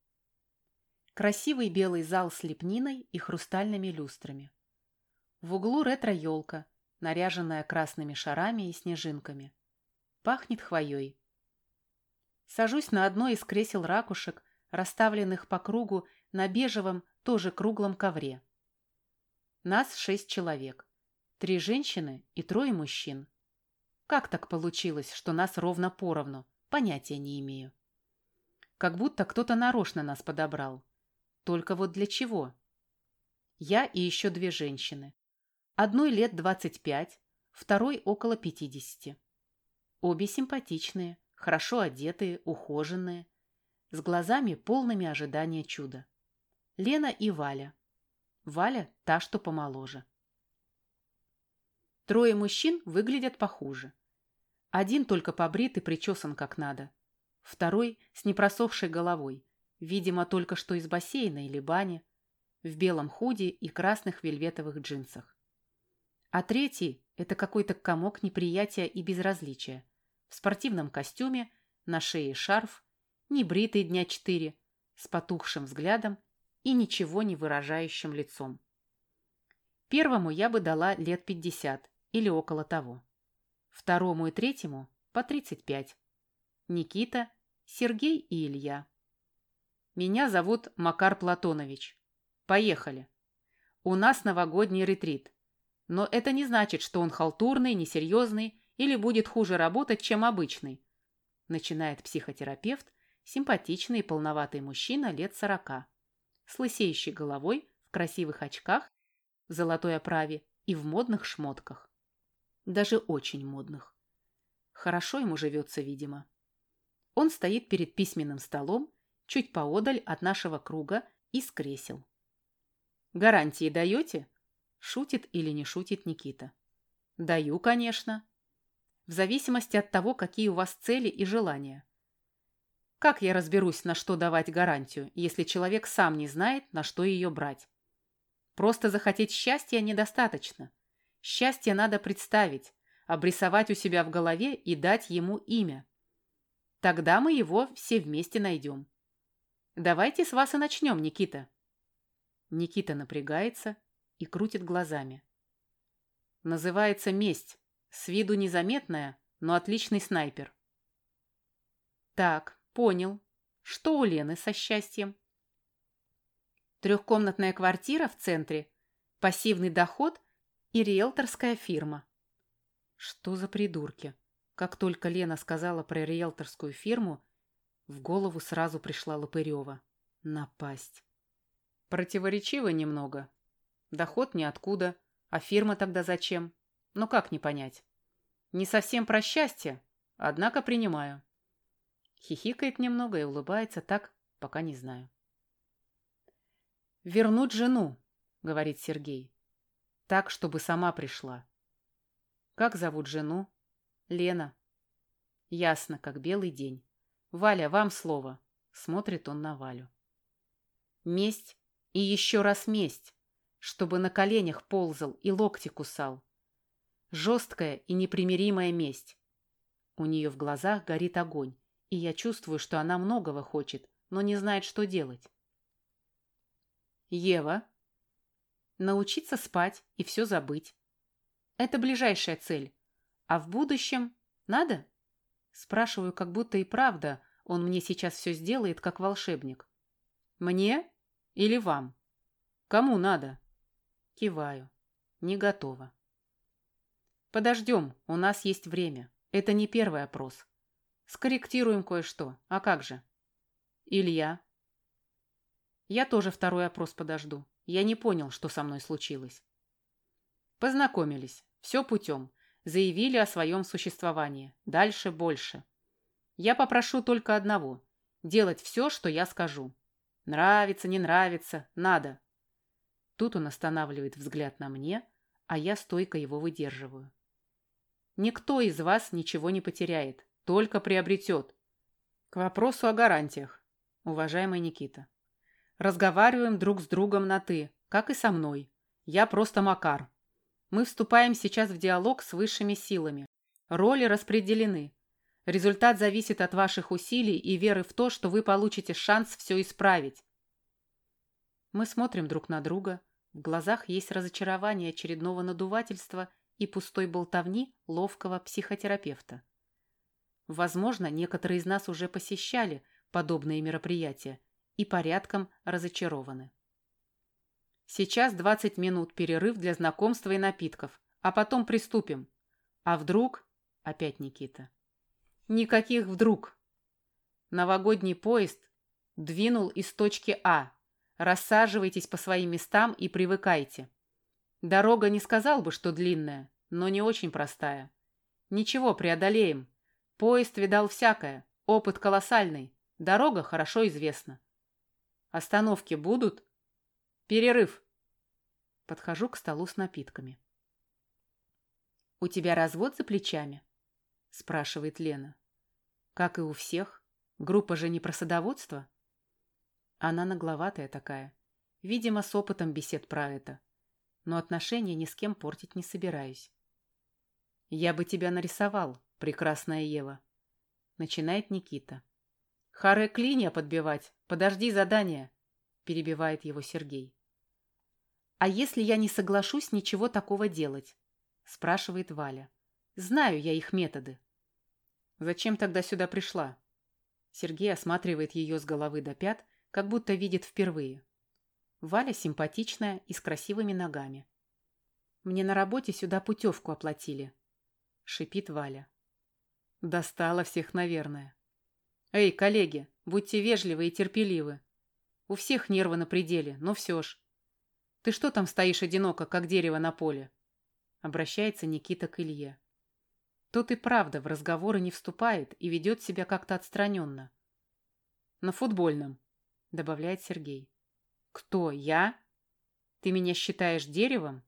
Speaker 1: Красивый белый зал с лепниной и хрустальными люстрами. В углу ретро-елка, наряженная красными шарами и снежинками. Пахнет хвоей. Сажусь на одно из кресел ракушек, расставленных по кругу на бежевом, тоже круглом ковре. Нас шесть человек. Три женщины и трое мужчин. Как так получилось, что нас ровно поровну? Понятия не имею. Как будто кто-то нарочно нас подобрал. Только вот для чего? Я и еще две женщины. Одной лет двадцать пять, второй около пятидесяти. Обе симпатичные, хорошо одетые, ухоженные, с глазами полными ожидания чуда. Лена и Валя. Валя та, что помоложе. Трое мужчин выглядят похуже. Один только побрит и причесан как надо. Второй с непросохшей головой, видимо, только что из бассейна или бани, в белом худи и красных вельветовых джинсах. А третий – это какой-то комок неприятия и безразличия. В спортивном костюме, на шее шарф, небритый дня четыре, с потухшим взглядом и ничего не выражающим лицом. Первому я бы дала лет пятьдесят или около того. Второму и третьему по тридцать пять. Никита, Сергей и Илья. Меня зовут Макар Платонович. Поехали. У нас новогодний ретрит. Но это не значит, что он халтурный, несерьезный или будет хуже работать, чем обычный. Начинает психотерапевт, симпатичный и полноватый мужчина лет сорока, с лысеющей головой, в красивых очках, в золотой оправе и в модных шмотках. Даже очень модных. Хорошо ему живется, видимо. Он стоит перед письменным столом, чуть поодаль от нашего круга, из кресел. «Гарантии даете?» – шутит или не шутит Никита. «Даю, конечно. В зависимости от того, какие у вас цели и желания. Как я разберусь, на что давать гарантию, если человек сам не знает, на что ее брать? Просто захотеть счастья недостаточно. Счастье надо представить, обрисовать у себя в голове и дать ему имя. Тогда мы его все вместе найдем. Давайте с вас и начнем, Никита». Никита напрягается и крутит глазами. Называется «Месть». С виду незаметная, но отличный снайпер. Так, понял. Что у Лены со счастьем? Трехкомнатная квартира в центре, пассивный доход и риэлторская фирма. Что за придурки? Как только Лена сказала про риэлторскую фирму, В голову сразу пришла Лопырева. Напасть. Противоречиво немного. Доход ниоткуда, а фирма тогда зачем? Ну как не понять? Не совсем про счастье, однако принимаю. Хихикает немного и улыбается так, пока не знаю. «Вернуть жену», — говорит Сергей. «Так, чтобы сама пришла». «Как зовут жену?» «Лена». «Ясно, как белый день. Валя, вам слово». Смотрит он на Валю. «Месть и еще раз месть, чтобы на коленях ползал и локти кусал. Жесткая и непримиримая месть». У нее в глазах горит огонь, и я чувствую, что она многого хочет, но не знает, что делать. «Ева, научиться спать и все забыть. Это ближайшая цель. А в будущем надо?» Спрашиваю, как будто и правда он мне сейчас все сделает, как волшебник. «Мне или вам? Кому надо?» Киваю. Не готова. «Подождем, у нас есть время. Это не первый опрос. Скорректируем кое-что. А как же?» «Илья?» «Я тоже второй опрос подожду. Я не понял, что со мной случилось». Познакомились. Все путем. Заявили о своем существовании. Дальше больше. Я попрошу только одного. Делать все, что я скажу. Нравится, не нравится, надо. Тут он останавливает взгляд на мне, а я стойко его выдерживаю. Никто из вас ничего не потеряет, только приобретет. К вопросу о гарантиях, уважаемый Никита. Разговариваем друг с другом на «ты», как и со мной. Я просто Макар. Мы вступаем сейчас в диалог с высшими силами. Роли распределены. Результат зависит от ваших усилий и веры в то, что вы получите шанс все исправить. Мы смотрим друг на друга. В глазах есть разочарование очередного надувательства и пустой болтовни ловкого психотерапевта. Возможно, некоторые из нас уже посещали подобные мероприятия и порядком разочарованы. Сейчас двадцать минут перерыв для знакомства и напитков, а потом приступим. А вдруг... Опять Никита. Никаких вдруг. Новогодний поезд двинул из точки А. Рассаживайтесь по своим местам и привыкайте. Дорога не сказал бы, что длинная, но не очень простая. Ничего, преодолеем. Поезд видал всякое, опыт колоссальный, дорога хорошо известна. Остановки будут? Перерыв. Подхожу к столу с напитками. «У тебя развод за плечами?» — спрашивает Лена. «Как и у всех. Группа же не про садоводство?» Она нагловатая такая. Видимо, с опытом бесед про это. Но отношения ни с кем портить не собираюсь. «Я бы тебя нарисовал, прекрасная Ева», — начинает Никита. «Харе клинья подбивать, подожди задания», — перебивает его Сергей. «А если я не соглашусь ничего такого делать?» — спрашивает Валя. «Знаю я их методы». «Зачем тогда сюда пришла?» Сергей осматривает ее с головы до пят, как будто видит впервые. Валя симпатичная и с красивыми ногами. «Мне на работе сюда путевку оплатили», — шипит Валя. «Достала всех, наверное». «Эй, коллеги, будьте вежливы и терпеливы. У всех нервы на пределе, но все ж. Ты что там стоишь одиноко, как дерево на поле?» Обращается Никита к Илье. Тот и правда в разговоры не вступает и ведет себя как-то отстраненно. «На футбольном», — добавляет Сергей. «Кто, я? Ты меня считаешь деревом?»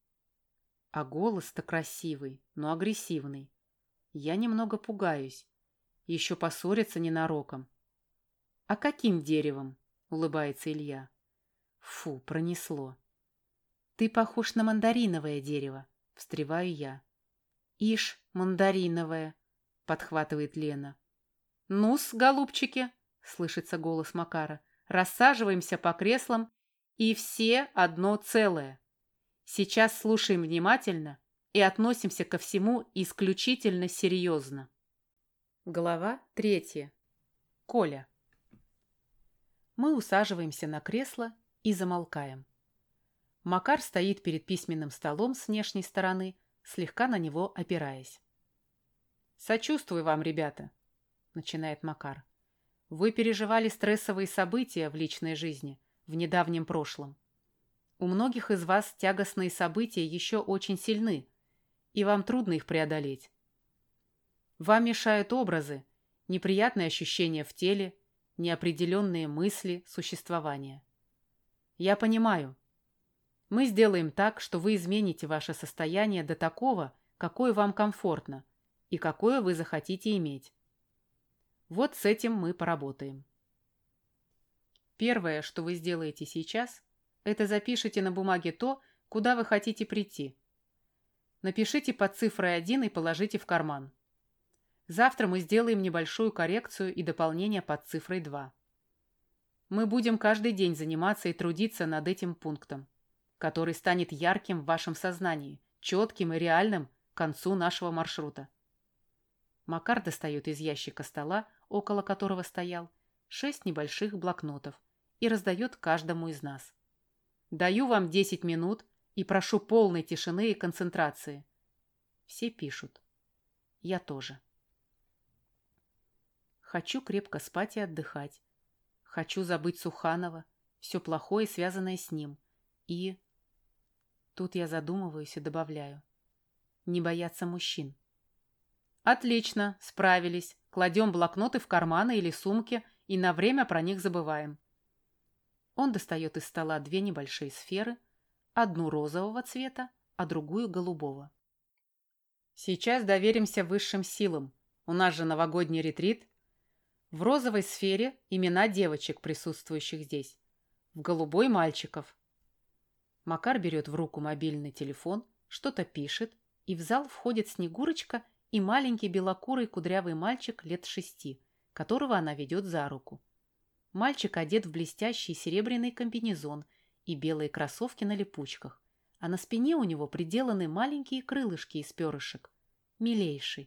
Speaker 1: А голос-то красивый, но агрессивный. Я немного пугаюсь. Еще поссорятся ненароком. «А каким деревом?» — улыбается Илья. Фу, пронесло. «Ты похож на мандариновое дерево», — встреваю я. «Ишь, мандариновое», — подхватывает Лена. «Ну-с, голубчики», — слышится голос Макара, «рассаживаемся по креслам, и все одно целое. Сейчас слушаем внимательно и относимся ко всему исключительно серьезно». Глава третья. Коля. Мы усаживаемся на кресло и замолкаем. Макар стоит перед письменным столом с внешней стороны, слегка на него опираясь. «Сочувствую вам, ребята», — начинает Макар. Вы переживали стрессовые события в личной жизни в недавнем прошлом. У многих из вас тягостные события еще очень сильны, и вам трудно их преодолеть. Вам мешают образы, неприятные ощущения в теле, неопределенные мысли существования. Я понимаю. Мы сделаем так, что вы измените ваше состояние до такого, какое вам комфортно и какое вы захотите иметь. Вот с этим мы поработаем. Первое, что вы сделаете сейчас, это запишите на бумаге то, куда вы хотите прийти. Напишите под цифрой один и положите в карман. Завтра мы сделаем небольшую коррекцию и дополнение под цифрой два. Мы будем каждый день заниматься и трудиться над этим пунктом, который станет ярким в вашем сознании, четким и реальным к концу нашего маршрута. Макар достает из ящика стола, около которого стоял, шесть небольших блокнотов и раздает каждому из нас. Даю вам десять минут и прошу полной тишины и концентрации. Все пишут. Я тоже. Хочу крепко спать и отдыхать. Хочу забыть Суханова, все плохое, связанное с ним. И... Тут я задумываюсь и добавляю. Не бояться мужчин. Отлично, справились. Кладем блокноты в карманы или сумки и на время про них забываем. Он достает из стола две небольшие сферы, одну розового цвета, а другую голубого. Сейчас доверимся высшим силам. У нас же новогодний ретрит. В розовой сфере имена девочек, присутствующих здесь. В голубой – мальчиков. Макар берет в руку мобильный телефон, что-то пишет, и в зал входит Снегурочка и маленький белокурый кудрявый мальчик лет шести, которого она ведет за руку. Мальчик одет в блестящий серебряный комбинезон и белые кроссовки на липучках, а на спине у него приделаны маленькие крылышки из перышек. Милейший.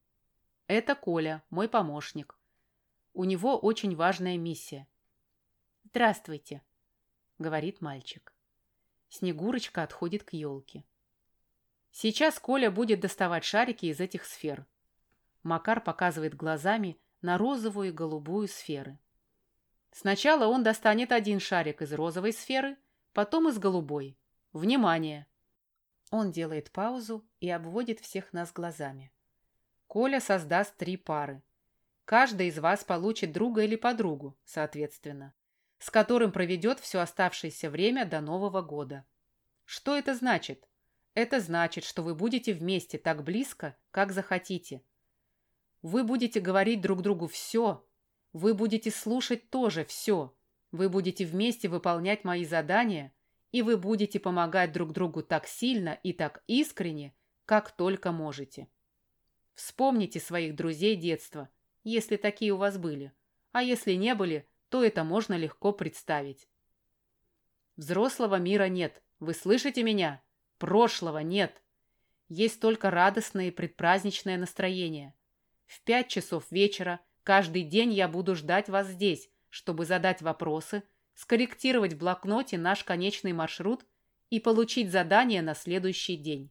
Speaker 1: Это Коля, мой помощник. У него очень важная миссия. «Здравствуйте», — говорит мальчик. Снегурочка отходит к елке. Сейчас Коля будет доставать шарики из этих сфер. Макар показывает глазами на розовую и голубую сферы. Сначала он достанет один шарик из розовой сферы, потом из голубой. Внимание! Он делает паузу и обводит всех нас глазами. Коля создаст три пары. Каждый из вас получит друга или подругу, соответственно, с которым проведет все оставшееся время до Нового года. Что это значит? Это значит, что вы будете вместе так близко, как захотите. Вы будете говорить друг другу все. Вы будете слушать тоже все. Вы будете вместе выполнять мои задания, и вы будете помогать друг другу так сильно и так искренне, как только можете. Вспомните своих друзей детства, если такие у вас были. А если не были, то это можно легко представить. Взрослого мира нет. Вы слышите меня? Прошлого нет. Есть только радостное и предпраздничное настроение. В пять часов вечера каждый день я буду ждать вас здесь, чтобы задать вопросы, скорректировать в блокноте наш конечный маршрут и получить задание на следующий день.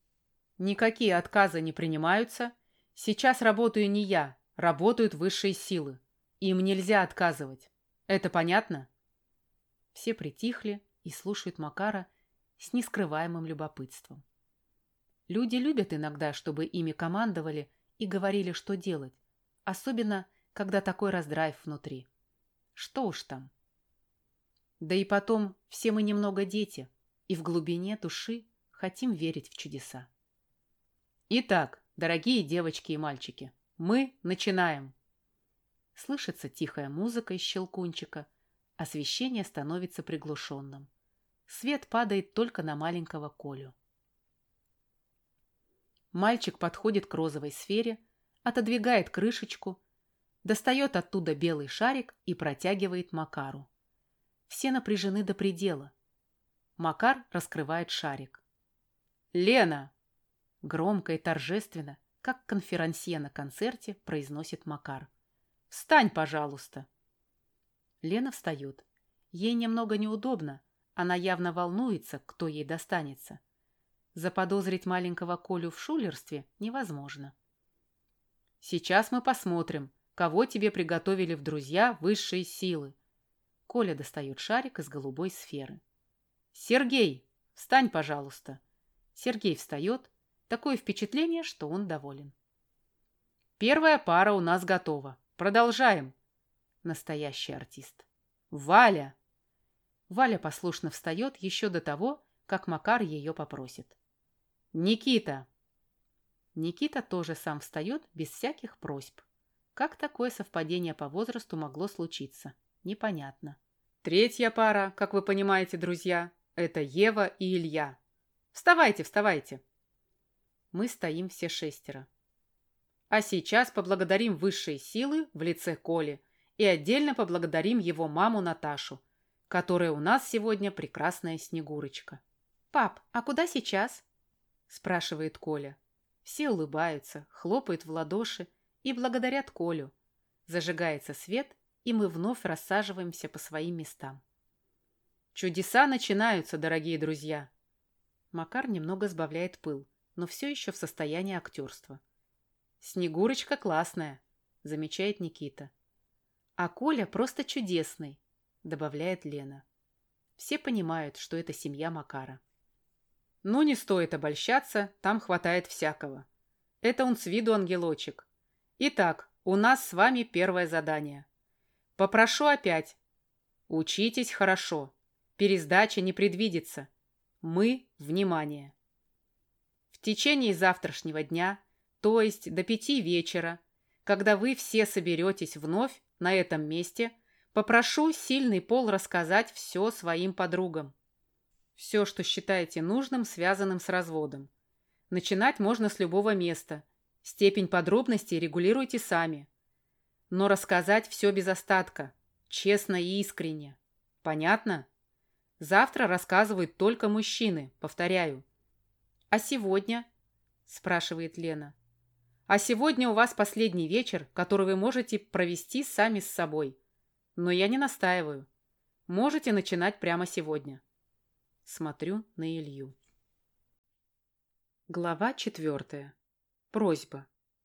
Speaker 1: Никакие отказы не принимаются. Сейчас работаю не я, работают высшие силы. Им нельзя отказывать. Это понятно? Все притихли и слушают Макара с нескрываемым любопытством. Люди любят иногда, чтобы ими командовали и говорили, что делать, особенно, когда такой раздрайв внутри. Что уж там. Да и потом, все мы немного дети, и в глубине души хотим верить в чудеса. Итак, дорогие девочки и мальчики, мы начинаем. Слышится тихая музыка из щелкунчика, освещение становится приглушенным. Свет падает только на маленького Колю. Мальчик подходит к розовой сфере, отодвигает крышечку, достает оттуда белый шарик и протягивает Макару. Все напряжены до предела. Макар раскрывает шарик. «Лена!» Громко и торжественно, как конферансье на концерте, произносит Макар. «Встань, пожалуйста!» Лена встает. Ей немного неудобно. Она явно волнуется, кто ей достанется. Заподозрить маленького Колю в шулерстве невозможно. Сейчас мы посмотрим, кого тебе приготовили в друзья высшие силы. Коля достает шарик из голубой сферы. Сергей, встань, пожалуйста. Сергей встает. Такое впечатление, что он доволен. Первая пара у нас готова. Продолжаем. Настоящий артист. Валя. Валя послушно встает еще до того, как Макар ее попросит. Никита. Никита тоже сам встает без всяких просьб. Как такое совпадение по возрасту могло случиться? Непонятно. Третья пара, как вы понимаете, друзья, это Ева и Илья. Вставайте, вставайте. Мы стоим все шестеро. А сейчас поблагодарим высшие силы в лице Коли и отдельно поблагодарим его маму Наташу, которая у нас сегодня прекрасная Снегурочка. «Пап, а куда сейчас?» – спрашивает Коля. Все улыбаются, хлопают в ладоши и благодарят Колю. Зажигается свет, и мы вновь рассаживаемся по своим местам. Чудеса начинаются, дорогие друзья. Макар немного сбавляет пыл, но все еще в состоянии актерства. «Снегурочка классная», – замечает Никита. «А Коля просто чудесный», – добавляет Лена. Все понимают, что это семья Макара. Ну, не стоит обольщаться, там хватает всякого. Это он с виду ангелочек. Итак, у нас с вами первое задание. Попрошу опять. Учитесь хорошо. Пересдача не предвидится. Мы – внимание. В течение завтрашнего дня, то есть до пяти вечера, когда вы все соберетесь вновь на этом месте, попрошу сильный пол рассказать все своим подругам. Все, что считаете нужным, связанным с разводом. Начинать можно с любого места. Степень подробностей регулируйте сами. Но рассказать все без остатка, честно и искренне. Понятно? Завтра рассказывают только мужчины, повторяю. «А сегодня?» – спрашивает Лена. «А сегодня у вас последний вечер, который вы можете провести сами с собой. Но я не настаиваю. Можете начинать прямо сегодня». Смотрю на Илью. Глава четвертая. Просьба.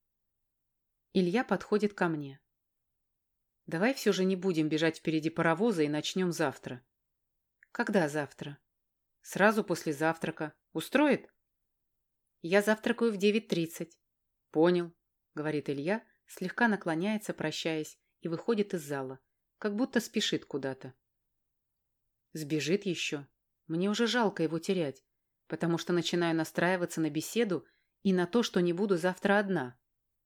Speaker 1: Илья подходит ко мне. Давай все же не будем бежать впереди паровоза и начнем завтра. Когда завтра? Сразу после завтрака. Устроит? Я завтракаю в девять тридцать. Понял, говорит Илья, слегка наклоняется, прощаясь, и выходит из зала, как будто спешит куда-то. Сбежит еще. Мне уже жалко его терять, потому что начинаю настраиваться на беседу и на то, что не буду завтра одна.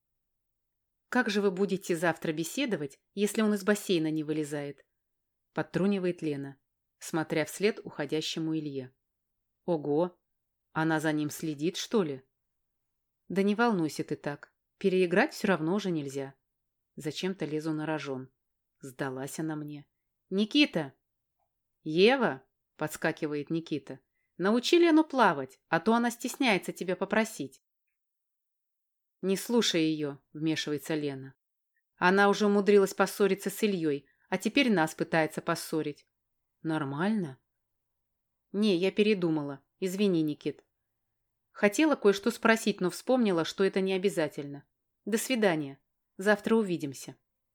Speaker 1: «Как же вы будете завтра беседовать, если он из бассейна не вылезает?» – подтрунивает Лена, смотря вслед уходящему Илье. «Ого! Она за ним следит, что ли?» «Да не волнуйся ты так. Переиграть все равно уже нельзя». Зачем-то лезу на рожон. Сдалась она мне. «Никита!» «Ева!» – подскакивает Никита. «Научи Лену плавать, а то она стесняется тебя попросить». «Не слушай ее», – вмешивается Лена. «Она уже умудрилась поссориться с Ильей, а теперь нас пытается поссорить». «Нормально?» «Не, я передумала. Извини, Никит. Хотела кое-что спросить, но вспомнила, что это не обязательно. До свидания. Завтра увидимся».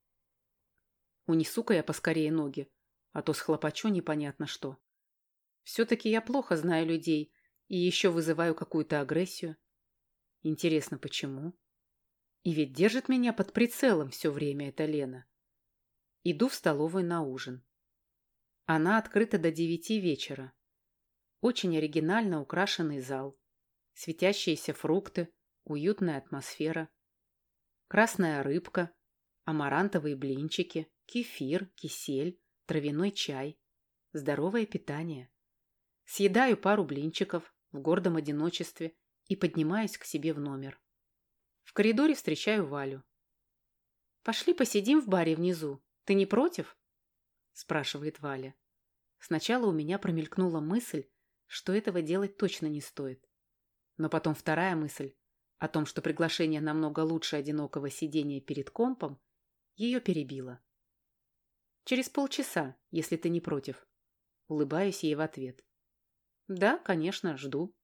Speaker 1: Унесу-ка я поскорее ноги, а то схлопочу непонятно что. Все-таки я плохо знаю людей и еще вызываю какую-то агрессию. Интересно, почему? И ведь держит меня под прицелом все время эта Лена. Иду в столовую на ужин. Она открыта до девяти вечера. Очень оригинально украшенный зал. Светящиеся фрукты, уютная атмосфера. Красная рыбка, амарантовые блинчики, кефир, кисель, травяной чай. Здоровое питание. Съедаю пару блинчиков в гордом одиночестве и поднимаюсь к себе в номер. В коридоре встречаю Валю. «Пошли посидим в баре внизу. Ты не против?» – спрашивает Валя. Сначала у меня промелькнула мысль, что этого делать точно не стоит. Но потом вторая мысль о том, что приглашение намного лучше одинокого сидения перед компом, ее перебила. «Через полчаса, если ты не против». Улыбаюсь ей в ответ. «Да, конечно, жду».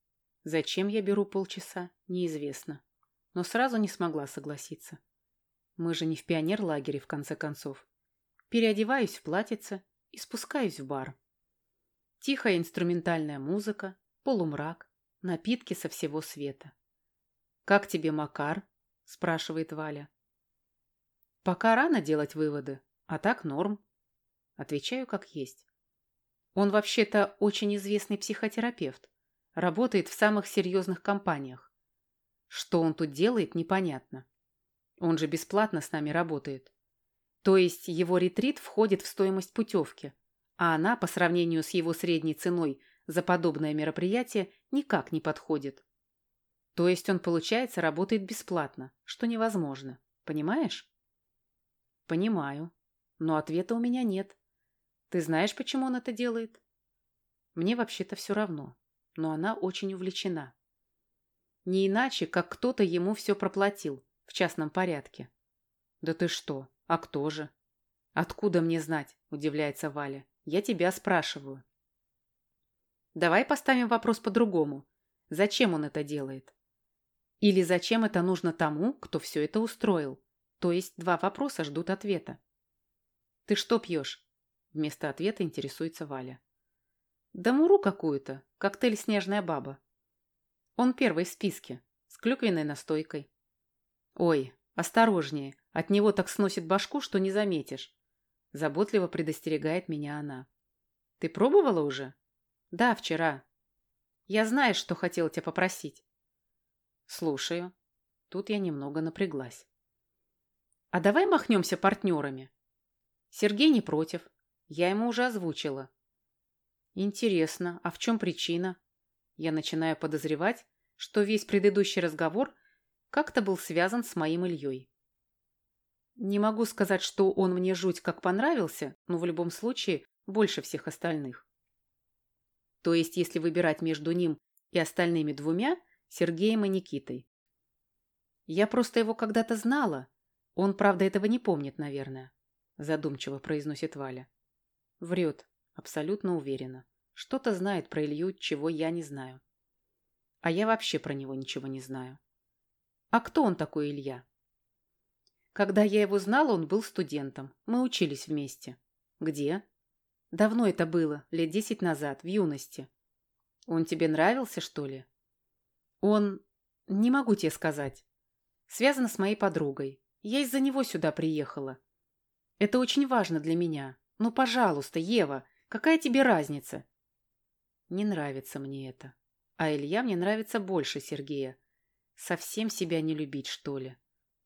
Speaker 1: Зачем я беру полчаса, неизвестно, но сразу не смогла согласиться. Мы же не в пионерлагере, в конце концов. Переодеваюсь в платьице и спускаюсь в бар. Тихая инструментальная музыка, полумрак, напитки со всего света. «Как тебе Макар?» – спрашивает Валя. «Пока рано делать выводы, а так норм». Отвечаю как есть. Он вообще-то очень известный психотерапевт, работает в самых серьезных компаниях. Что он тут делает, непонятно. Он же бесплатно с нами работает. То есть его ретрит входит в стоимость путевки, а она, по сравнению с его средней ценой за подобное мероприятие, никак не подходит. То есть он, получается, работает бесплатно, что невозможно. Понимаешь? Понимаю. Но ответа у меня нет. Ты знаешь, почему он это делает? Мне вообще-то все равно, но она очень увлечена. Не иначе, как кто-то ему все проплатил в частном порядке. Да ты что? А кто же? Откуда мне знать? Удивляется Валя. Я тебя спрашиваю. Давай поставим вопрос по-другому. Зачем он это делает? Или зачем это нужно тому, кто все это устроил? То есть два вопроса ждут ответа. Ты что пьешь? Вместо ответа интересуется Валя. Да муру какую-то, коктейль «Снежная баба». Он первый в списке, с клюквенной настойкой. Ой, осторожнее, от него так сносит башку, что не заметишь. Заботливо предостерегает меня она. Ты пробовала уже? Да, вчера. Я знаю, что хотела тебя попросить. Слушаю. Тут я немного напряглась. А давай махнемся партнерами? Сергей не против. Я ему уже озвучила. Интересно, а в чем причина? Я начинаю подозревать, что весь предыдущий разговор как-то был связан с моим Ильей. Не могу сказать, что он мне жуть как понравился, но в любом случае больше всех остальных. То есть, если выбирать между ним и остальными двумя, Сергеем и Никитой. Я просто его когда-то знала. Он, правда, этого не помнит, наверное. Задумчиво произносит Валя. Врет, абсолютно уверена. Что-то знает про Илью, чего я не знаю. А я вообще про него ничего не знаю. А кто он такой, Илья? Когда я его знала, он был студентом. Мы учились вместе. Где? Давно это было, лет десять назад, в юности. Он тебе нравился, что ли? Он... Не могу тебе сказать. Связано с моей подругой. Я из-за него сюда приехала. Это очень важно для меня. Ну, пожалуйста, Ева, какая тебе разница? Не нравится мне это. А Илья мне нравится больше Сергея. Совсем себя не любить, что ли?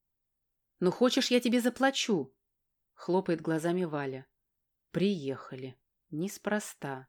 Speaker 1: Ну, хочешь, я тебе заплачу? Хлопает глазами Валя. Приехали. Неспроста.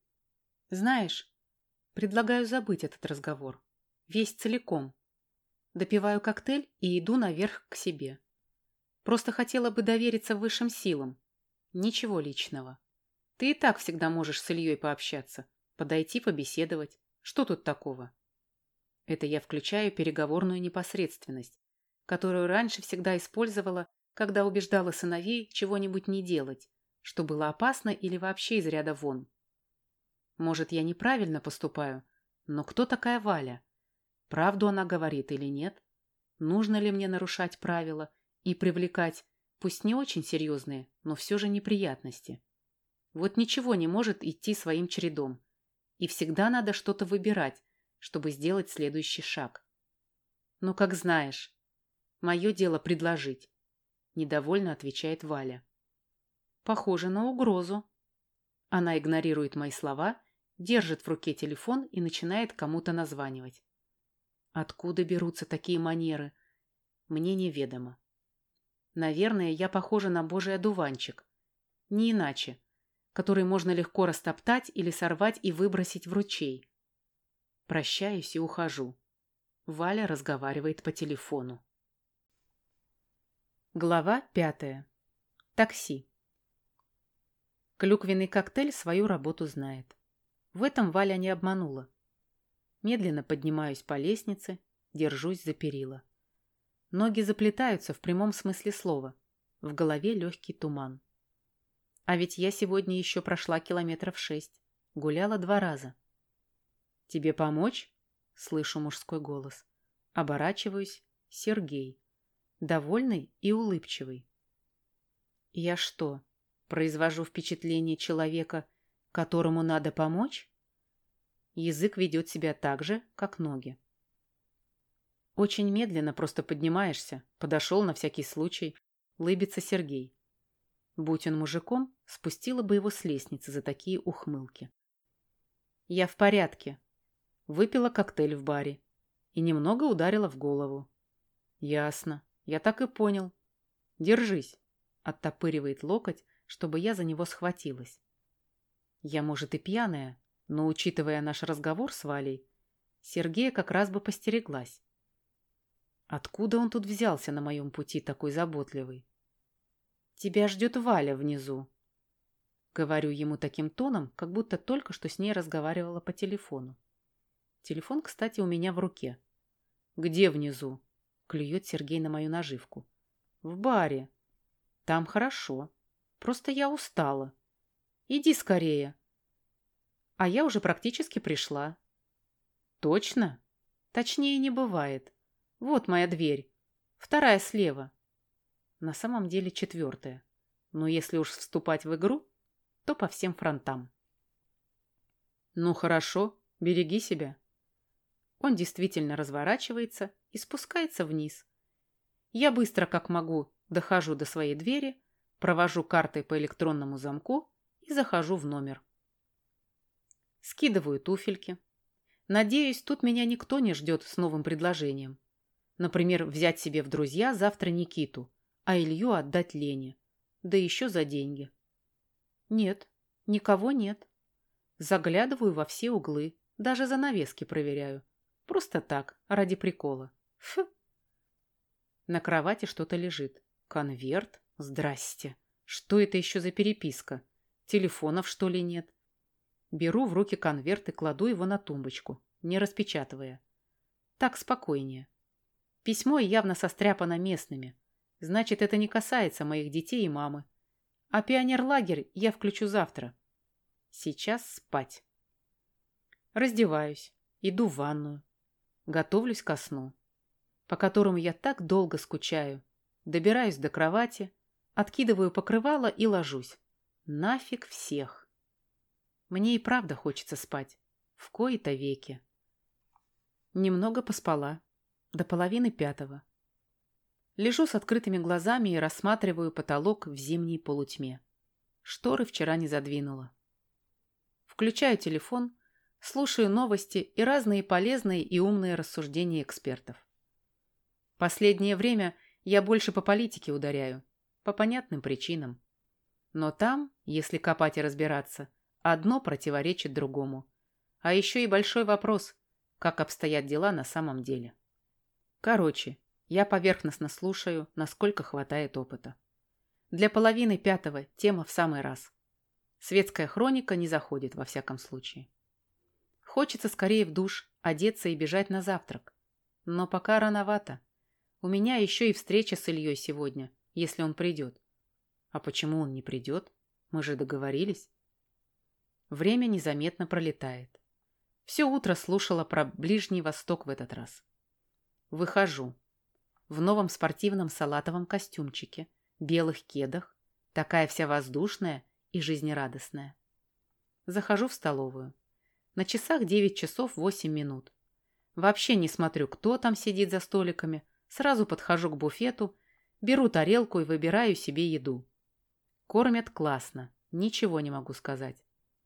Speaker 1: Знаешь, предлагаю забыть этот разговор. Весь целиком. Допиваю коктейль и иду наверх к себе. Просто хотела бы довериться высшим силам. Ничего личного. Ты и так всегда можешь с Ильей пообщаться. Подойти, побеседовать. Что тут такого? Это я включаю переговорную непосредственность, которую раньше всегда использовала, когда убеждала сыновей чего-нибудь не делать, что было опасно или вообще из ряда вон. Может, я неправильно поступаю, но кто такая Валя? Правду она говорит или нет? Нужно ли мне нарушать правила и привлекать, пусть не очень серьезные, но все же неприятности? Вот ничего не может идти своим чередом. И всегда надо что-то выбирать, чтобы сделать следующий шаг. Ну, как знаешь. Мое дело предложить. Недовольно отвечает Валя. Похоже на угрозу. Она игнорирует мои слова, держит в руке телефон и начинает кому-то названивать. Откуда берутся такие манеры? Мне неведомо. Наверное, я похожа на божий одуванчик. Не иначе, который можно легко растоптать или сорвать и выбросить в ручей. Прощаюсь и ухожу. Валя разговаривает по телефону. Глава пятая. Такси. Клюквенный коктейль свою работу знает. В этом Валя не обманула. Медленно поднимаюсь по лестнице, держусь за перила. Ноги заплетаются в прямом смысле слова. В голове легкий туман. А ведь я сегодня еще прошла километров шесть. Гуляла два раза. «Тебе помочь?» — слышу мужской голос. Оборачиваюсь. Сергей. довольный и улыбчивый. Я что, произвожу впечатление человека, которому надо помочь? Язык ведет себя так же, как ноги. Очень медленно просто поднимаешься, подошел на всякий случай, лыбится Сергей. Будь он мужиком, спустила бы его с лестницы за такие ухмылки. Я в порядке. Выпила коктейль в баре и немного ударила в голову. Ясно, я так и понял. Держись. Оттопыривает локоть, чтобы я за него схватилась. Я, может, и пьяная, но, учитывая наш разговор с Валей, Сергея как раз бы постереглась. Откуда он тут взялся на моем пути такой заботливый? Тебя ждет Валя внизу. Говорю ему таким тоном, как будто только что с ней разговаривала по телефону. Телефон, кстати, у меня в руке. Где внизу? Клюет Сергей на мою наживку. В баре. Там хорошо. Просто я устала. Иди скорее. А я уже практически пришла. Точно? Точнее не бывает. Вот моя дверь. Вторая слева. На самом деле четвертая. Но если уж вступать в игру, то по всем фронтам. Ну хорошо, береги себя. Он действительно разворачивается и спускается вниз. Я быстро, как могу, дохожу до своей двери, провожу картой по электронному замку и захожу в номер. Скидываю туфельки. Надеюсь, тут меня никто не ждет с новым предложением. Например, взять себе в друзья завтра Никиту, а Илью отдать Лене. Да еще за деньги. Нет, никого нет. Заглядываю во все углы, даже занавески проверяю. Просто так, ради прикола. Фу. На кровати что-то лежит. Конверт? Здрасте. Что это еще за переписка? Телефонов, что ли, нет? Беру в руки конверт и кладу его на тумбочку, не распечатывая. Так спокойнее. Письмо явно состряпано местными. Значит, это не касается моих детей и мамы. А пионерлагерь я включу завтра. Сейчас спать. Раздеваюсь, иду в ванную. Готовлюсь ко сну, по которому я так долго скучаю. Добираюсь до кровати, откидываю покрывало и ложусь. Нафиг всех. Мне и правда хочется спать. В кои-то веки. Немного поспала. До половины пятого. Лежу с открытыми глазами и рассматриваю потолок в зимней полутьме. Шторы вчера не задвинула. Включаю телефон, слушаю новости и разные полезные и умные рассуждения экспертов. Последнее время я больше по политике ударяю, по понятным причинам. Но там, если копать и разбираться, одно противоречит другому. А еще и большой вопрос, как обстоят дела на самом деле. Короче, я поверхностно слушаю, насколько хватает опыта. Для половины пятого тема в самый раз. Светская хроника не заходит во всяком случае. Хочется скорее в душ, одеться и бежать на завтрак. Но пока рановато. У меня еще и встреча с Ильей сегодня, если он придет. А почему он не придет? Мы же договорились. Время незаметно пролетает. Все утро слушала про Ближний Восток в этот раз. Выхожу. В новом спортивном салатовом костюмчике, белых кедах, такая вся воздушная и жизнерадостная. Захожу в столовую. На часах девять часов восемь минут. Вообще не смотрю, кто там сидит за столиками. Сразу подхожу к буфету, беру тарелку и выбираю себе еду. Кормят классно, ничего не могу сказать.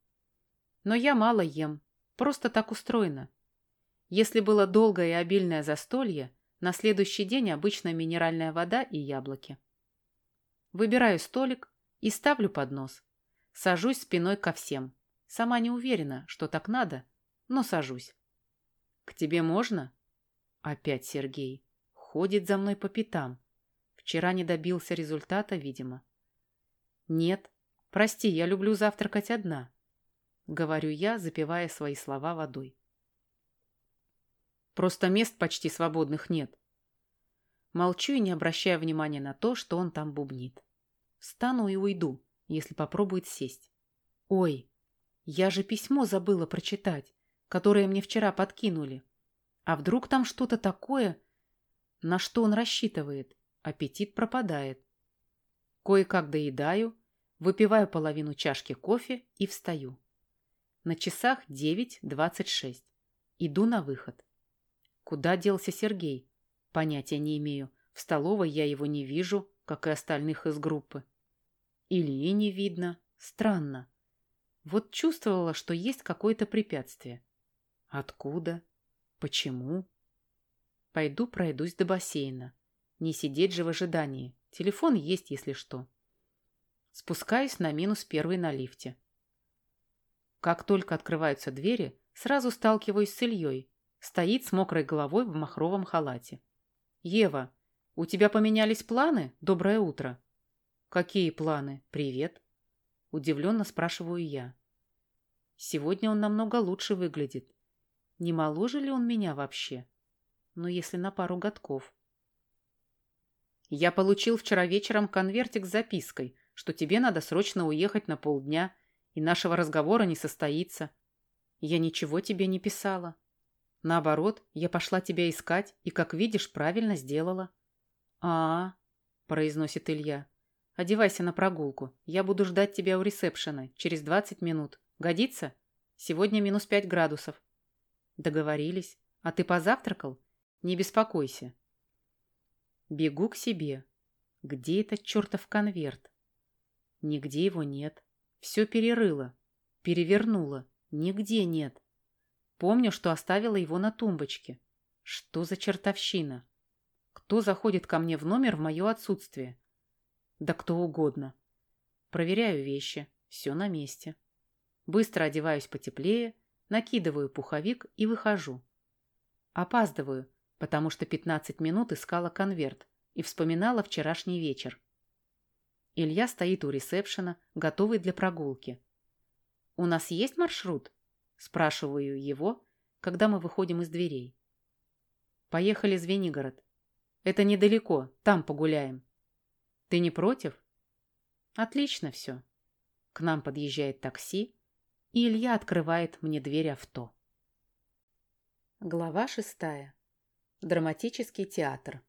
Speaker 1: Но я мало ем, просто так устроено. Если было долгое и обильное застолье, на следующий день обычно минеральная вода и яблоки. Выбираю столик и ставлю поднос. Сажусь спиной ко всем. Сама не уверена, что так надо, но сажусь. «К тебе можно?» Опять Сергей. Ходит за мной по пятам. Вчера не добился результата, видимо. «Нет, прости, я люблю завтракать одна», — говорю я, запивая свои слова водой. «Просто мест почти свободных нет». Молчу и не обращая внимания на то, что он там бубнит. Встану и уйду, если попробует сесть. «Ой, я же письмо забыла прочитать, которое мне вчера подкинули. А вдруг там что-то такое, на что он рассчитывает? Аппетит пропадает. Кое-как доедаю, выпиваю половину чашки кофе и встаю. На часах девять двадцать шесть. Иду на выход. Куда делся Сергей? Понятия не имею. В столовой я его не вижу, как и остальных из группы. Ильи не видно. Странно. Вот чувствовала, что есть какое-то препятствие. Откуда? Почему? Пойду пройдусь до бассейна. Не сидеть же в ожидании. Телефон есть, если что. Спускаюсь на минус первый на лифте. Как только открываются двери, сразу сталкиваюсь с Ильей. Стоит с мокрой головой в махровом халате. «Ева, у тебя поменялись планы? Доброе утро». «Какие планы? Привет». Удивленно спрашиваю я. Сегодня он намного лучше выглядит. Не моложе ли он меня вообще? Ну, если на пару годков. Я получил вчера вечером конвертик с запиской, что тебе надо срочно уехать на полдня, и нашего разговора не состоится. Я ничего тебе не писала. Наоборот, я пошла тебя искать и, как видишь, правильно сделала. А, -а, -а произносит Илья. Одевайся на прогулку. Я буду ждать тебя у ресепшена через двадцать минут. Годится? Сегодня минус пять градусов. Договорились. А ты позавтракал? Не беспокойся. Бегу к себе. Где этот чертов конверт? Нигде его нет. Все перерыла. Перевернула. Нигде нет. Помню, что оставила его на тумбочке. Что за чертовщина? Кто заходит ко мне в номер в мое отсутствие? Да кто угодно. Проверяю вещи. Все на месте. Быстро одеваюсь потеплее, накидываю пуховик и выхожу. Опаздываю, потому что пятнадцать минут искала конверт и вспоминала вчерашний вечер. Илья стоит у ресепшена, готовый для прогулки. «У нас есть маршрут?» – спрашиваю его, когда мы выходим из дверей. «Поехали в Звенигород. Это недалеко, там погуляем. Ты не против?» «Отлично все». К нам подъезжает такси, и Илья открывает мне дверь авто. Глава шестая. Драматический театр.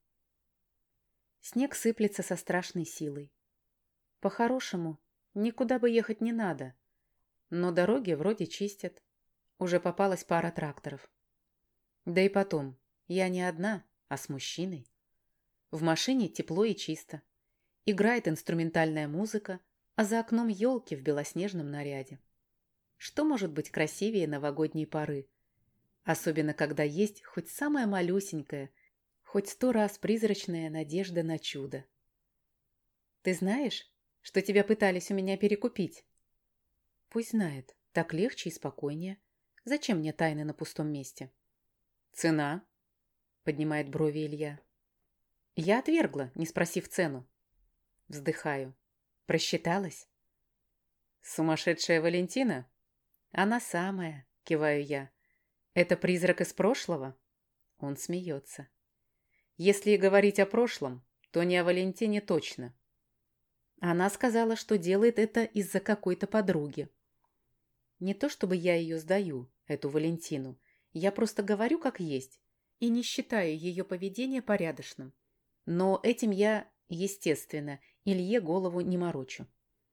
Speaker 1: Снег сыплется со страшной силой. По-хорошему, никуда бы ехать не надо, но дороги вроде чистят. Уже попалась пара тракторов. Да и потом, я не одна, а с мужчиной. В машине тепло и чисто. Играет инструментальная музыка, а за окном елки в белоснежном наряде. Что может быть красивее новогодней поры? Особенно, когда есть хоть самая малюсенькая, хоть сто раз призрачная надежда на чудо. «Ты знаешь, что тебя пытались у меня перекупить?» «Пусть знает. Так легче и спокойнее. Зачем мне тайны на пустом месте?» «Цена?» — поднимает брови Илья. Я отвергла, не спросив цену. Вздыхаю. Просчиталась? «Сумасшедшая Валентина?» «Она самая», — киваю я. «Это призрак из прошлого?» Он смеется. «Если говорить о прошлом, то не о Валентине точно». Она сказала, что делает это из-за какой-то подруги. Не то чтобы я ее сдаю, эту Валентину. Я просто говорю как есть и не считаю ее поведение порядочным. Но этим я, естественно, Илье голову не морочу.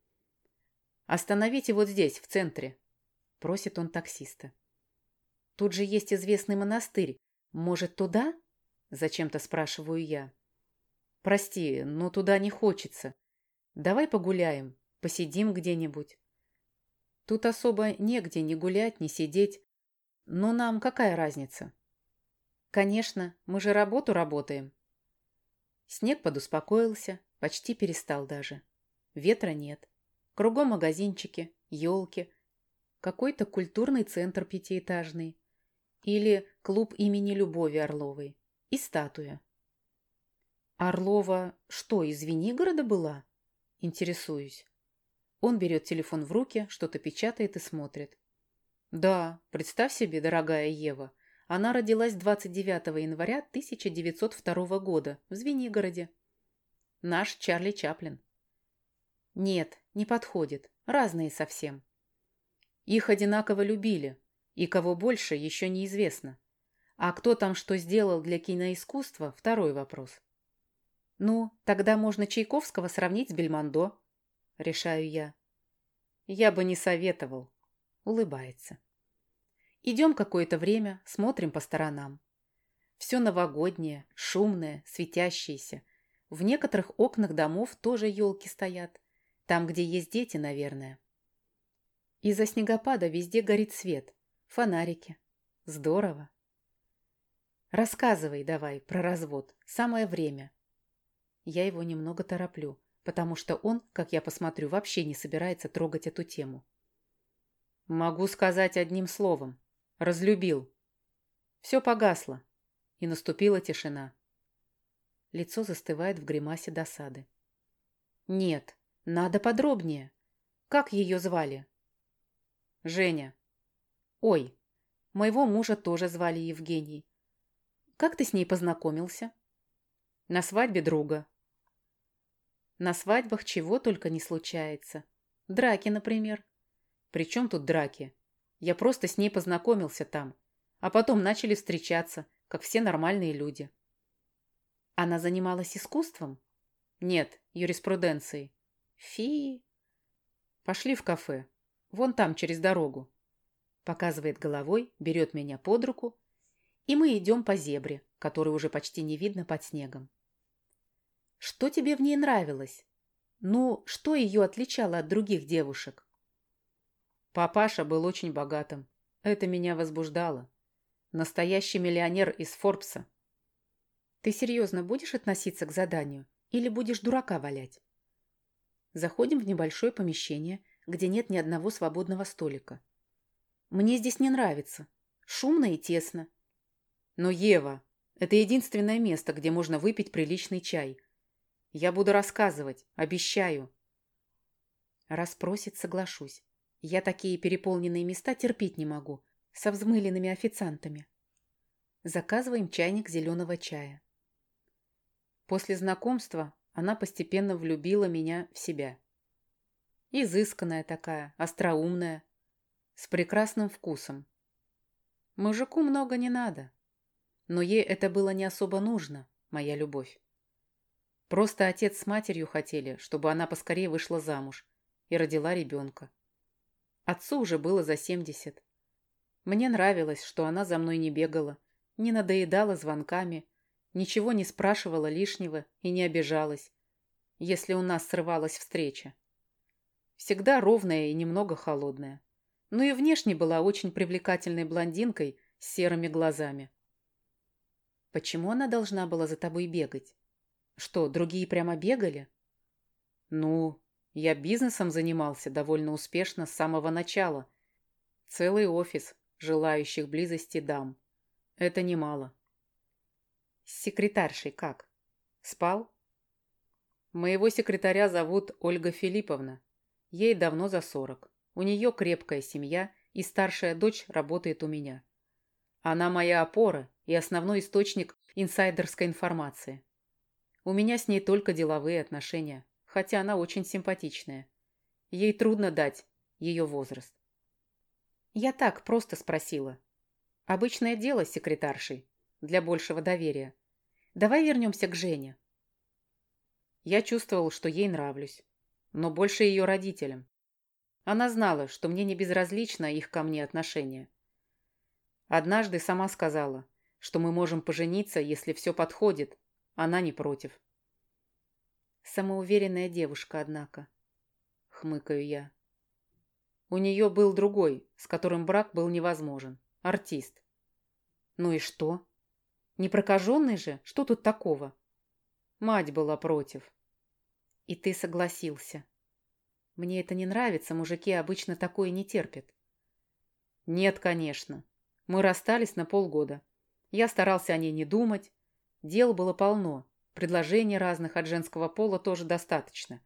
Speaker 1: «Остановите вот здесь, в центре», — просит он таксиста. «Тут же есть известный монастырь. Может, туда?» — зачем-то спрашиваю я. «Прости, но туда не хочется. Давай погуляем, посидим где-нибудь». «Тут особо негде ни гулять, ни сидеть. Но нам какая разница?» «Конечно, мы же работу работаем». Снег подуспокоился, почти перестал даже. Ветра нет. Кругом магазинчики, елки, какой-то культурный центр пятиэтажный или клуб имени Любови Орловой и статуя. Орлова что, из Звенигорода была? Интересуюсь. Он берет телефон в руки, что-то печатает и смотрит. Да, представь себе, дорогая Ева, она родилась двадцать девятого января тысяча девятьсот второго года в Звенигороде. Наш Чарли Чаплин. Нет, не подходит. Разные совсем. Их одинаково любили, и кого больше, еще неизвестно. А кто там что сделал для киноискусства – второй вопрос. Ну, тогда можно Чайковского сравнить с Бельмондо, решаю я. Я бы не советовал, улыбается. Идем какое-то время, смотрим по сторонам. Все новогоднее, шумное, светящееся. В некоторых окнах домов тоже елки стоят. Там, где есть дети, наверное. Из-за снегопада везде горит свет. Фонарики. Здорово. Рассказывай давай про развод. Самое время. Я его немного тороплю, потому что он, как я посмотрю, вообще не собирается трогать эту тему. Могу сказать одним словом. Разлюбил. Все погасло. И наступила тишина. Лицо застывает в гримасе досады. Нет, надо подробнее. Как ее звали? Женя. Ой, моего мужа тоже звали Евгений. Как ты с ней познакомился? На свадьбе друга. На свадьбах чего только не случается. Драки, например. При чем тут драки? Я просто с ней познакомился там, а потом начали встречаться, как все нормальные люди. Она занималась искусством? Нет, юриспруденцией. Фи. Пошли в кафе. Вон там, через дорогу. Показывает головой, берет меня под руку, и мы идем по зебре, которую уже почти не видно под снегом. Что тебе в ней нравилось? Ну, что ее отличало от других девушек? Папаша был очень богатым. Это меня возбуждало. Настоящий миллионер из Форбса. Ты серьезно будешь относиться к заданию или будешь дурака валять? Заходим в небольшое помещение, где нет ни одного свободного столика. Мне здесь не нравится. Шумно и тесно. Но, Ева, это единственное место, где можно выпить приличный чай. Я буду рассказывать, обещаю. Раз просит, соглашусь. Я такие переполненные места терпеть не могу, со взмыленными официантами. Заказываем чайник зеленого чая. После знакомства она постепенно влюбила меня в себя. Изысканная такая, остроумная, с прекрасным вкусом. Мужику много не надо, но ей это было не особо нужно, моя любовь. Просто отец с матерью хотели, чтобы она поскорее вышла замуж и родила ребенка. Отцу уже было за семьдесят. Мне нравилось, что она за мной не бегала, не надоедала звонками, ничего не спрашивала лишнего и не обижалась, если у нас срывалась встреча. Всегда ровная и немного холодная. Но и внешне была очень привлекательной блондинкой с серыми глазами. Почему она должна была за тобой бегать? Что, другие прямо бегали? Ну, я бизнесом занимался довольно успешно с самого начала. Целый офис желающих близости дам. Это немало. С секретаршей как? Спал? Моего секретаря зовут Ольга Филипповна. Ей давно за сорок. У нее крепкая семья, и старшая дочь работает у меня. Она моя опора и основной источник инсайдерской информации. У меня с ней только деловые отношения, хотя она очень симпатичная. Ей трудно дать ее возраст. Я так просто спросила. Обычное дело с секретаршей, для большего доверия. Давай вернемся к Жене. Я чувствовал, что ей нравлюсь, но больше ее родителям. Она знала, что мне не безразлично их ко мне отношение. Однажды сама сказала, что мы можем пожениться, если все подходит. Она не против. Самоуверенная девушка, однако. Хмыкаю я. У нее был другой, с которым брак был невозможен. Артист. Ну и что? Не прокаженный же? Что тут такого? Мать была против. И ты согласился. Мне это не нравится, мужики обычно такое не терпят. Нет, конечно. Мы расстались на полгода. Я старался о ней не думать. Дел было полно. Предложений разных от женского пола тоже достаточно.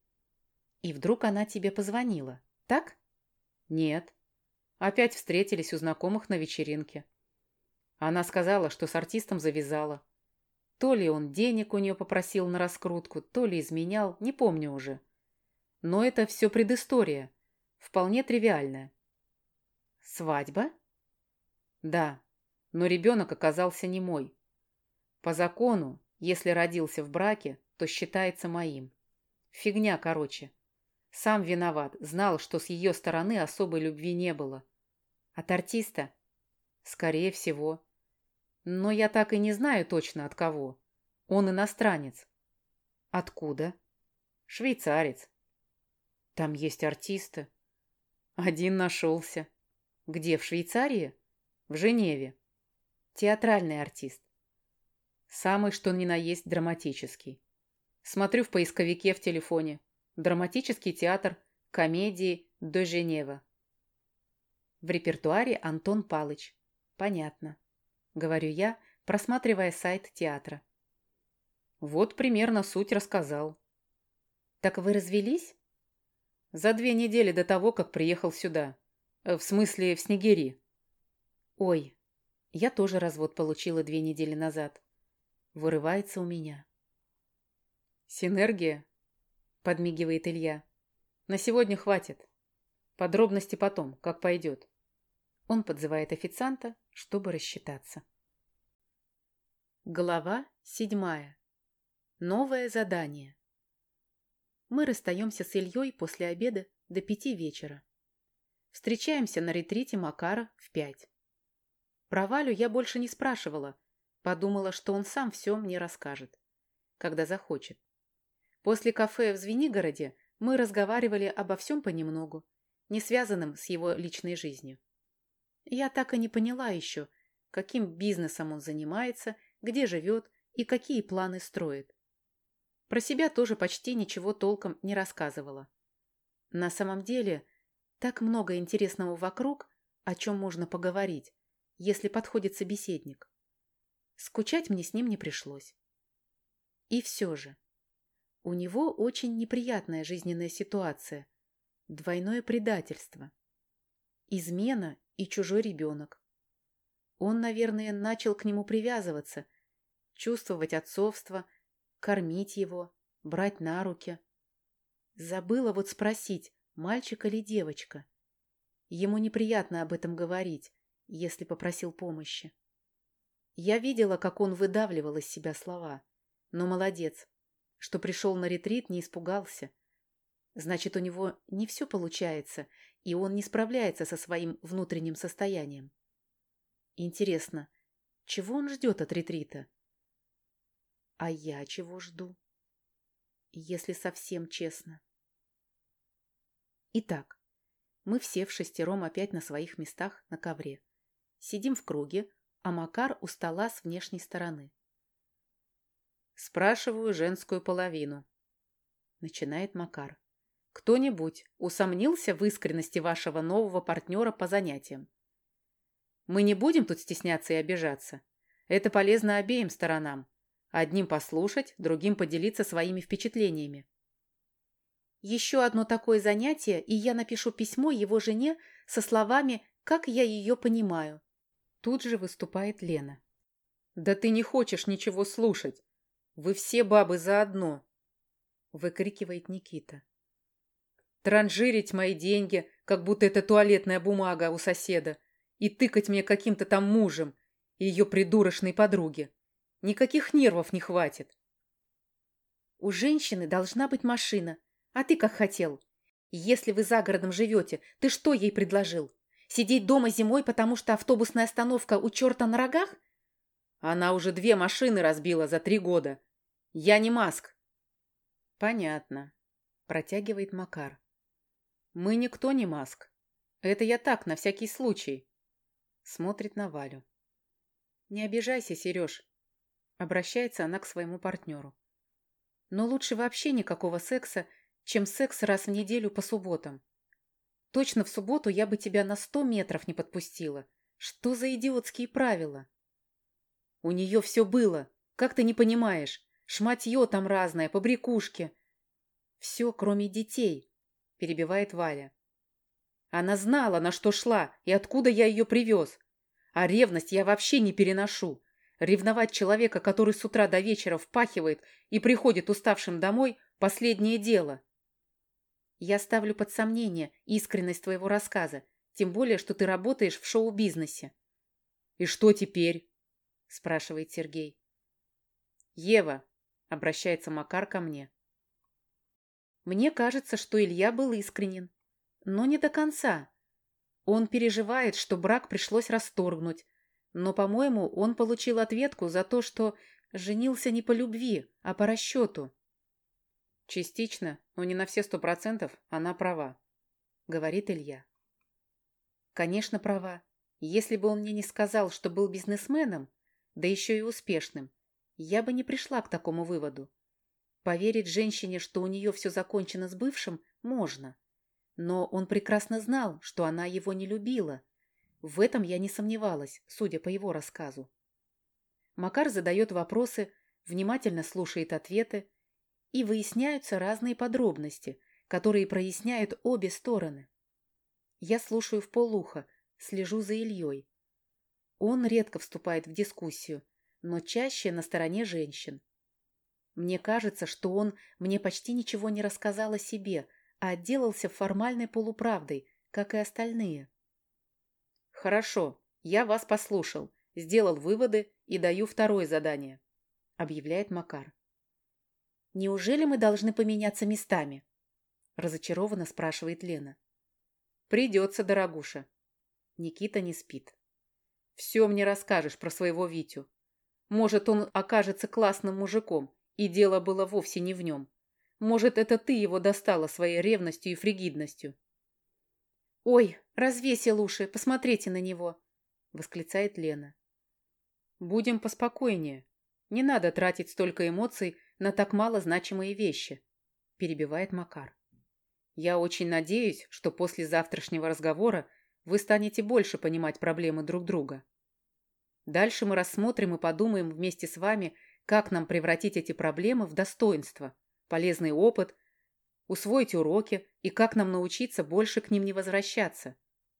Speaker 1: И вдруг она тебе позвонила, так? Нет. Опять встретились у знакомых на вечеринке. Она сказала, что с артистом завязала. То ли он денег у нее попросил на раскрутку, то ли изменял, не помню уже. Но это все предыстория, вполне тривиальная. Свадьба? Да, но ребенок оказался не мой. По закону Если родился в браке, то считается моим. Фигня, короче. Сам виноват, знал, что с ее стороны особой любви не было. От артиста? Скорее всего. Но я так и не знаю точно от кого. Он иностранец. Откуда? Швейцарец. Там есть артисты. Один нашелся. Где, в Швейцарии? В Женеве. Театральный артист. Самый что ни на есть драматический. Смотрю в поисковике в телефоне. Драматический театр комедии «До Женева». В репертуаре Антон Палыч. Понятно. Говорю я, просматривая сайт театра. Вот примерно суть рассказал. Так вы развелись? За две недели до того, как приехал сюда. В смысле, в Снегири. Ой, я тоже развод получила две недели назад. Вырывается у меня. Синергия? Подмигивает Илья. На сегодня хватит. Подробности потом, как пойдет. Он подзывает официанта, чтобы рассчитаться. Глава седьмая. Новое задание. Мы расстаемся с Ильей после обеда до пяти вечера. Встречаемся на ретрите Макара в пять. Про Валю я больше не спрашивала. Подумала, что он сам все мне расскажет, когда захочет. После кафе в Звенигороде мы разговаривали обо всем понемногу, не связанном с его личной жизнью. Я так и не поняла еще, каким бизнесом он занимается, где живет и какие планы строит. Про себя тоже почти ничего толком не рассказывала. На самом деле, так много интересного вокруг, о чем можно поговорить, если подходит собеседник. Скучать мне с ним не пришлось. И все же, у него очень неприятная жизненная ситуация, двойное предательство, измена и чужой ребенок. Он, наверное, начал к нему привязываться, чувствовать отцовство, кормить его, брать на руки. Забыла вот спросить, мальчик или девочка. Ему неприятно об этом говорить, если попросил помощи. Я видела, как он выдавливал из себя слова. Но молодец, что пришел на ретрит, не испугался. Значит, у него не все получается, и он не справляется со своим внутренним состоянием. Интересно, чего он ждет от ретрита? А я чего жду? Если совсем честно. Итак, мы все в шестером опять на своих местах на ковре. Сидим в круге, а Макар у стола с внешней стороны. Спрашиваю женскую половину. Начинает Макар. Кто-нибудь усомнился в искренности вашего нового партнера по занятиям? Мы не будем тут стесняться и обижаться. Это полезно обеим сторонам. Одним послушать, другим поделиться своими впечатлениями. Еще одно такое занятие, и я напишу письмо его жене со словами «как я ее понимаю». Тут же выступает Лена. «Да ты не хочешь ничего слушать. Вы все бабы заодно», — выкрикивает Никита. «Транжирить мои деньги, как будто это туалетная бумага у соседа, и тыкать мне каким-то там мужем и ее придурочной подруге. Никаких нервов не хватит». «У женщины должна быть машина, а ты как хотел. Если вы за городом живете, ты что ей предложил? Сидеть дома зимой, потому что автобусная остановка у черта на рогах?» «Она уже две машины разбила за три года. Я не Маск». «Понятно», — протягивает Макар. «Мы никто не Маск. Это я так, на всякий случай». Смотрит на Валю. «Не обижайся, Сереж», — обращается она к своему партнеру. «Но лучше вообще никакого секса, чем секс раз в неделю по субботам. Точно в субботу я бы тебя на сто метров не подпустила. Что за идиотские правила?» «У нее все было. Как ты не понимаешь? Шматье там разное, побрякушки». «Все, кроме детей», — перебивает Валя. «Она знала, на что шла и откуда я ее привез. А ревность я вообще не переношу. Ревновать человека, который с утра до вечера впахивает и приходит уставшим домой, — последнее дело». «Я ставлю под сомнение искренность твоего рассказа, тем более, что ты работаешь в шоу-бизнесе». «И что теперь?» — спрашивает Сергей. «Ева!» – обращается Макар ко мне. Мне кажется, что Илья был искренен, но не до конца. Он переживает, что брак пришлось расторгнуть, но, по-моему, он получил ответку за то, что женился не по любви, а по расчету. Частично, но не на все сто процентов, она права, говорит Илья. Конечно, права. Если бы он мне не сказал, что был бизнесменом, да еще и успешным, я бы не пришла к такому выводу. Поверить женщине, что у нее все закончено с бывшим, можно. Но он прекрасно знал, что она его не любила. В этом я не сомневалась, судя по его рассказу. Макар задает вопросы, внимательно слушает ответы, и выясняются разные подробности, которые проясняют обе стороны. Я слушаю вполуха, слежу за Ильей. Он редко вступает в дискуссию, но чаще на стороне женщин. Мне кажется, что он мне почти ничего не рассказал о себе, а отделался формальной полуправдой, как и остальные. «Хорошо, я вас послушал, сделал выводы и даю второе задание», — объявляет Макар. «Неужели мы должны поменяться местами?» — разочарованно спрашивает Лена. «Придется, дорогуша». Никита не спит. «Все мне расскажешь про своего Витю. Может, он окажется классным мужиком, и дело было вовсе не в нем. Может, это ты его достала своей ревностью и фригидностью». «Ой, развесил уши, посмотрите на него!» — восклицает Лена. «Будем поспокойнее. Не надо тратить столько эмоций на так мало значимые вещи», — перебивает Макар. «Я очень надеюсь, что после завтрашнего разговора вы станете больше понимать проблемы друг друга. Дальше мы рассмотрим и подумаем вместе с вами, как нам превратить эти проблемы в достоинство, полезный опыт, усвоить уроки и как нам научиться больше к ним не возвращаться».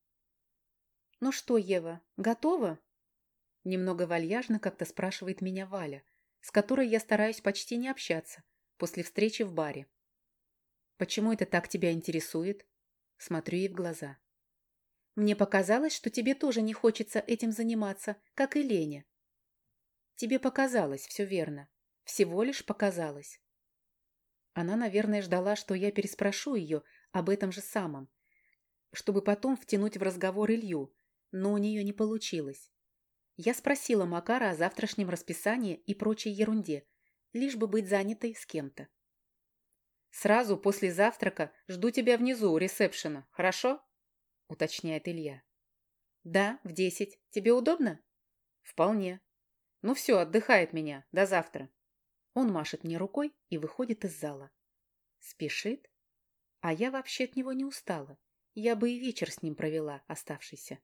Speaker 1: «Ну что, Ева, готова?» Немного вальяжно как-то спрашивает меня Валя, с которой я стараюсь почти не общаться после встречи в баре. «Почему это так тебя интересует?» Смотрю ей в глаза. «Мне показалось, что тебе тоже не хочется этим заниматься, как и Лене». «Тебе показалось, все верно. Всего лишь показалось». Она, наверное, ждала, что я переспрошу ее об этом же самом, чтобы потом втянуть в разговор Илью, но у нее не получилось. Я спросила Макара о завтрашнем расписании и прочей ерунде, лишь бы быть занятой с кем-то. «Сразу после завтрака жду тебя внизу у ресепшена, хорошо?» — уточняет Илья. «Да, в десять. Тебе удобно?» «Вполне. Ну все, отдыхай от меня. До завтра». Он машет мне рукой и выходит из зала. Спешит? А я вообще от него не устала. Я бы и вечер с ним провела, оставшийся.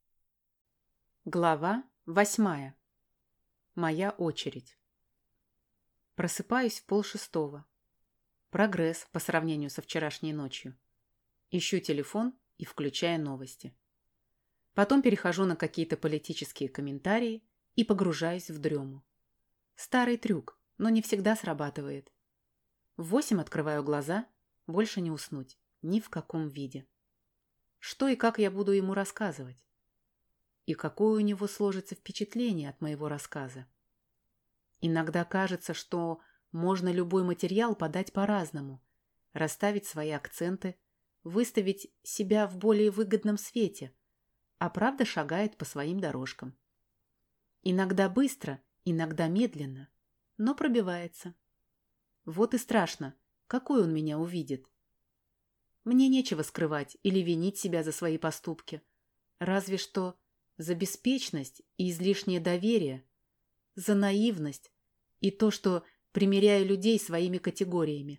Speaker 1: Глава восьмая. Моя очередь. Просыпаюсь в полшестого. Прогресс по сравнению со вчерашней ночью. Ищу телефон и включаю новости. Потом перехожу на какие-то политические комментарии и погружаюсь в дрему. Старый трюк, но не всегда срабатывает. В восемь открываю глаза, больше не уснуть, ни в каком виде. Что и как я буду ему рассказывать? И какое у него сложится впечатление от моего рассказа? Иногда кажется, что можно любой материал подать по-разному, расставить свои акценты, выставить себя в более выгодном свете, а правда шагает по своим дорожкам. Иногда быстро, иногда медленно, но пробивается. Вот и страшно, какой он меня увидит. Мне нечего скрывать или винить себя за свои поступки, разве что за беспечность и излишнее доверие, за наивность и то, что примеряю людей своими категориями.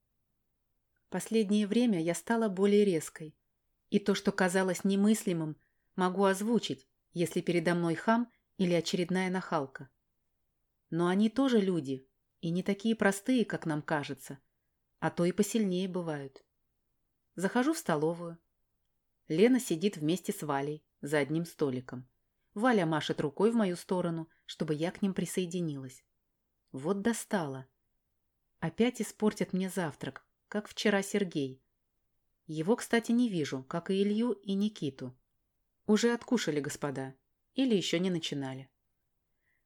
Speaker 1: Последнее время я стала более резкой, и то, что казалось немыслимым, могу озвучить, если передо мной хам или очередная нахалка. Но они тоже люди, и не такие простые, как нам кажется, а то и посильнее бывают. Захожу в столовую. Лена сидит вместе с Валей за одним столиком. Валя машет рукой в мою сторону, чтобы я к ним присоединилась. Вот достала. Опять испортят мне завтрак, как вчера Сергей. Его, кстати, не вижу, как и Илью и Никиту. Уже откушали, господа, или еще не начинали.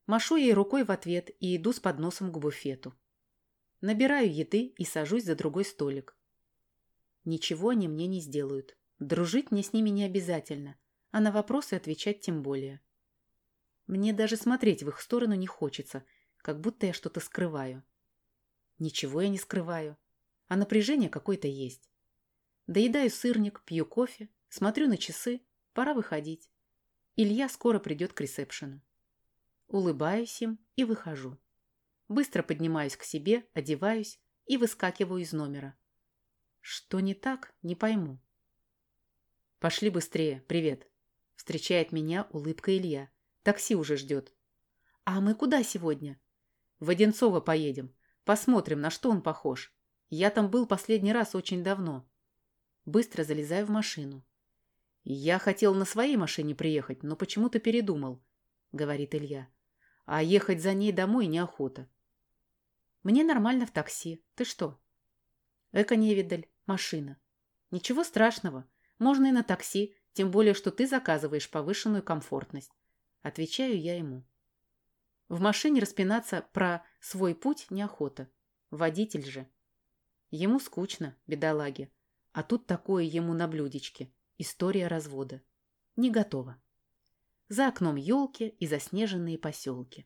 Speaker 1: Машу ей рукой в ответ и иду с подносом к буфету. Набираю еды и сажусь за другой столик. Ничего они мне не сделают. Дружить мне с ними не обязательно, а на вопросы отвечать тем более. Мне даже смотреть в их сторону не хочется, как будто я что-то скрываю. Ничего я не скрываю, а напряжение какое-то есть. Доедаю сырник, пью кофе, смотрю на часы, пора выходить. Илья скоро придет к ресепшену. Улыбаюсь им и выхожу. Быстро поднимаюсь к себе, одеваюсь и выскакиваю из номера. Что не так, не пойму. «Пошли быстрее, привет!» Встречает меня улыбка Илья. Такси уже ждет. «А мы куда сегодня?» «В Одинцово поедем. Посмотрим, на что он похож. Я там был последний раз очень давно». Быстро залезаю в машину. «Я хотел на своей машине приехать, но почему-то передумал», — говорит Илья. «А ехать за ней домой неохота». «Мне нормально в такси. Ты что?» «Эко-невидаль. Машина. Ничего страшного. Можно и на такси, тем более, что ты заказываешь повышенную комфортность». Отвечаю я ему. В машине распинаться про свой путь неохота. Водитель же. Ему скучно, бедолаге. А тут такое ему на блюдечке. История развода. Не готова. За окном елки и заснеженные поселки.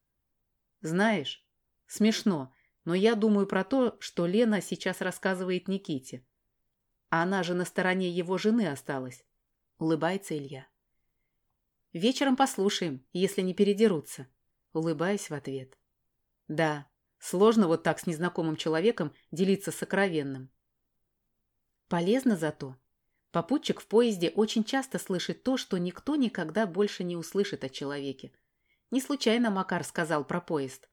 Speaker 1: Знаешь, смешно, но я думаю про то, что Лена сейчас рассказывает Никите. А она же на стороне его жены осталась. Улыбается Илья. Вечером послушаем, если не передерутся. Улыбаюсь в ответ. Да, сложно вот так с незнакомым человеком делиться сокровенным. Полезно зато. Попутчик в поезде очень часто слышит то, что никто никогда больше не услышит о человеке. Не случайно Макар сказал про поезд.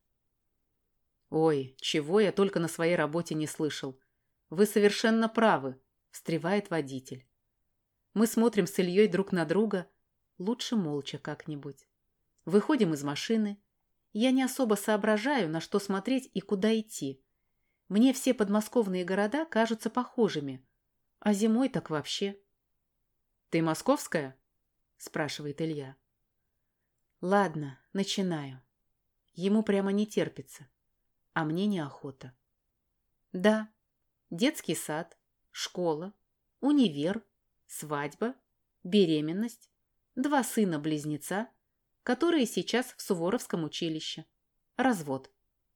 Speaker 1: «Ой, чего я только на своей работе не слышал. Вы совершенно правы», — встревает водитель. Мы смотрим с Ильей друг на друга, лучше молча как-нибудь. Выходим из машины. Я не особо соображаю, на что смотреть и куда идти. Мне все подмосковные города кажутся похожими. А зимой так вообще. «Ты московская?» – спрашивает Илья. Ладно, начинаю. Ему прямо не терпится, а мне неохота. Да, детский сад, школа, универ, свадьба, беременность, два сына-близнеца, которые сейчас в Суворовском училище, развод.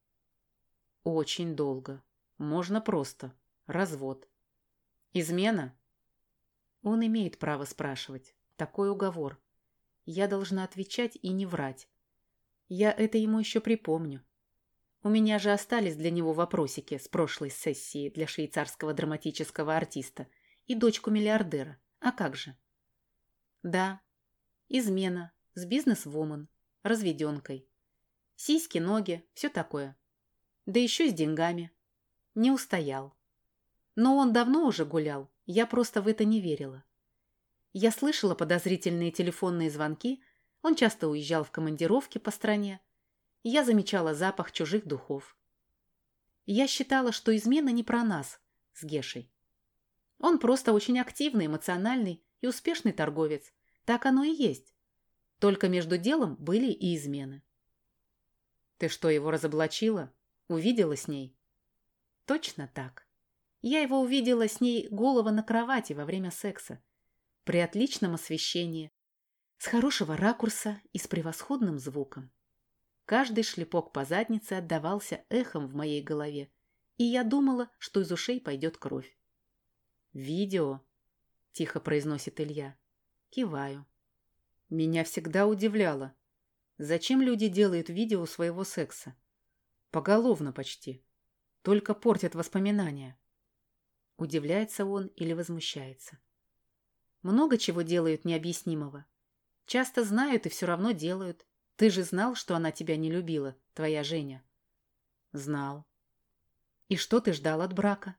Speaker 1: Очень долго. Можно просто. Развод. Измена? Он имеет право спрашивать. Такой уговор. Я должна отвечать и не врать. Я это ему еще припомню. У меня же остались для него вопросики с прошлой сессии для швейцарского драматического артиста и дочку миллиардера. А как же? Да, измена с бизнес-вумен, разведенкой. Сиськи, ноги, все такое. Да еще с деньгами. Не устоял. Но он давно уже гулял, я просто в это не верила. Я слышала подозрительные телефонные звонки, он часто уезжал в командировки по стране. Я замечала запах чужих духов. Я считала, что измена не про нас с Гешей. Он просто очень активный, эмоциональный и успешный торговец. Так оно и есть. Только между делом были и измены. Ты что, его разоблачила? Увидела с ней? Точно так. Я его увидела с ней голова на кровати во время секса. При отличном освещении, с хорошего ракурса и с превосходным звуком. Каждый шлепок по заднице отдавался эхом в моей голове, и я думала, что из ушей пойдет кровь. «Видео?» – тихо произносит Илья. Киваю. Меня всегда удивляло, зачем люди делают видео своего секса. Поголовно почти. Только портят воспоминания. Удивляется он или возмущается. Много чего делают необъяснимого. Часто знают и все равно делают. Ты же знал, что она тебя не любила, твоя Женя? Знал. И что ты ждал от брака?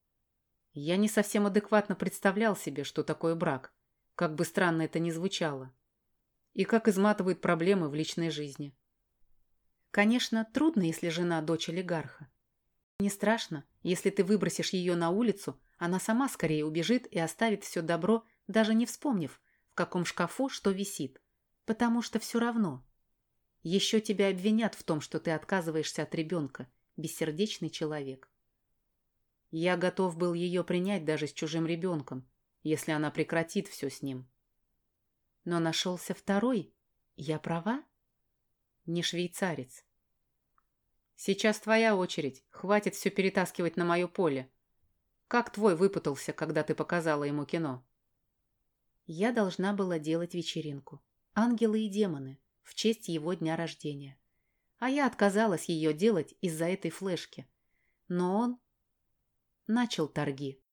Speaker 1: Я не совсем адекватно представлял себе, что такое брак, как бы странно это ни звучало, и как изматывают проблемы в личной жизни. Конечно, трудно, если жена дочь олигарха. Не страшно, если ты выбросишь ее на улицу, она сама скорее убежит и оставит все добро, даже не вспомнив, в каком шкафу что висит, потому что все равно. Еще тебя обвинят в том, что ты отказываешься от ребенка, бессердечный человек. Я готов был ее принять даже с чужим ребенком, если она прекратит все с ним. Но нашелся второй. Я права? Не швейцарец. Сейчас твоя очередь. Хватит все перетаскивать на мое поле. Как твой выпутался, когда ты показала ему кино? Я должна была делать вечеринку. Ангелы и демоны. В честь его дня рождения. А я отказалась ее делать из-за этой флешки. Но он начал торги.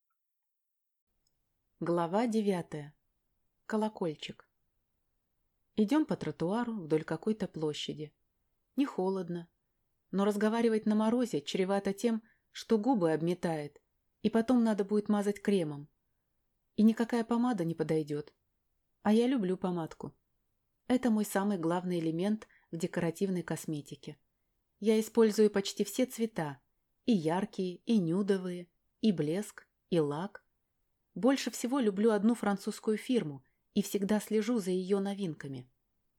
Speaker 1: Глава девятая. Колокольчик. Идем по тротуару вдоль какой-то площади. Не холодно, но разговаривать на морозе чревато тем, что губы обметает, и потом надо будет мазать кремом. И никакая помада не подойдет. А я люблю помадку. Это мой самый главный элемент в декоративной косметике. Я использую почти все цвета. И яркие, и нюдовые, и блеск, и лак. Больше всего люблю одну французскую фирму и всегда слежу за ее новинками.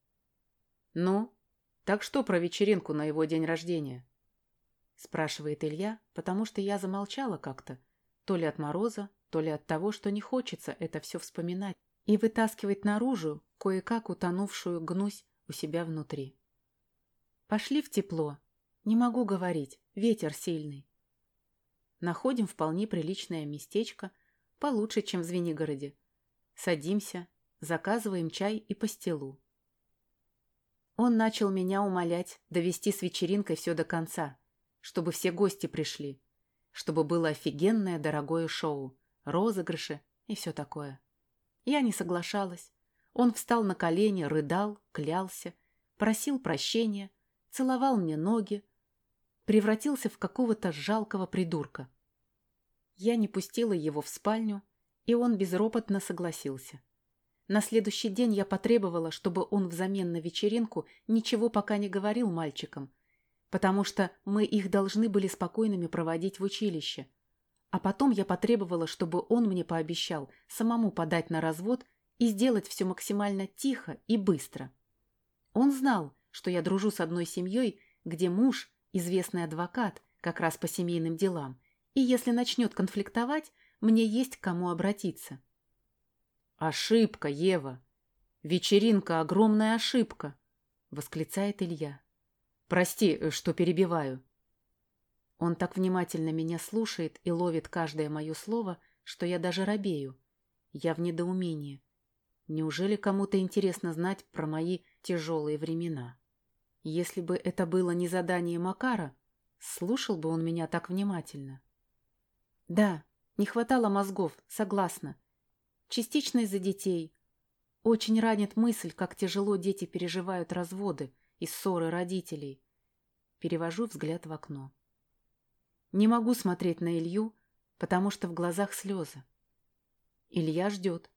Speaker 1: «Ну, так что про вечеринку на его день рождения?» спрашивает Илья, потому что я замолчала как-то, то ли от мороза, то ли от того, что не хочется это все вспоминать и вытаскивать наружу кое-как утонувшую гнусь у себя внутри. Пошли в тепло. Не могу говорить, ветер сильный. Находим вполне приличное местечко, получше, чем в Звенигороде. Садимся, заказываем чай и пастилу. Он начал меня умолять довести с вечеринкой все до конца, чтобы все гости пришли, чтобы было офигенное дорогое шоу, розыгрыши и все такое. Я не соглашалась. Он встал на колени, рыдал, клялся, просил прощения, целовал мне ноги, превратился в какого-то жалкого придурка. Я не пустила его в спальню, и он безропотно согласился. На следующий день я потребовала, чтобы он взамен на вечеринку ничего пока не говорил мальчикам, потому что мы их должны были спокойными проводить в училище. А потом я потребовала, чтобы он мне пообещал самому подать на развод и сделать все максимально тихо и быстро. Он знал, что я дружу с одной семьей, где муж – известный адвокат, как раз по семейным делам, и если начнет конфликтовать, мне есть к кому обратиться. «Ошибка, Ева! Вечеринка – огромная ошибка!» – восклицает Илья. «Прости, что перебиваю». Он так внимательно меня слушает и ловит каждое мое слово, что я даже робею. Я в недоумении. Неужели кому-то интересно знать про мои тяжелые времена? Если бы это было не задание Макара, слушал бы он меня так внимательно. Да, не хватало мозгов, согласна. Частично из-за детей. Очень ранит мысль, как тяжело дети переживают разводы и ссоры родителей. Перевожу взгляд в окно. Не могу смотреть на Илью, потому что в глазах слезы. Илья ждет.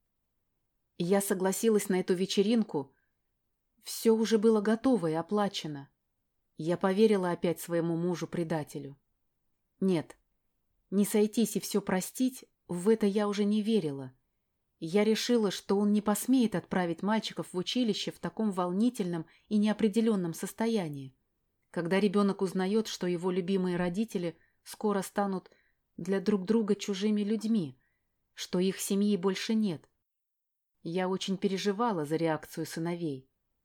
Speaker 1: Я согласилась на эту вечеринку. Все уже было готово и оплачено. Я поверила опять своему мужу-предателю. Нет, не сойтись и все простить, в это я уже не верила. Я решила, что он не посмеет отправить мальчиков в училище в таком волнительном и неопределенном состоянии, когда ребенок узнает, что его любимые родители скоро станут для друг друга чужими людьми, что их семьи больше нет. Я очень переживала за реакцию сыновей.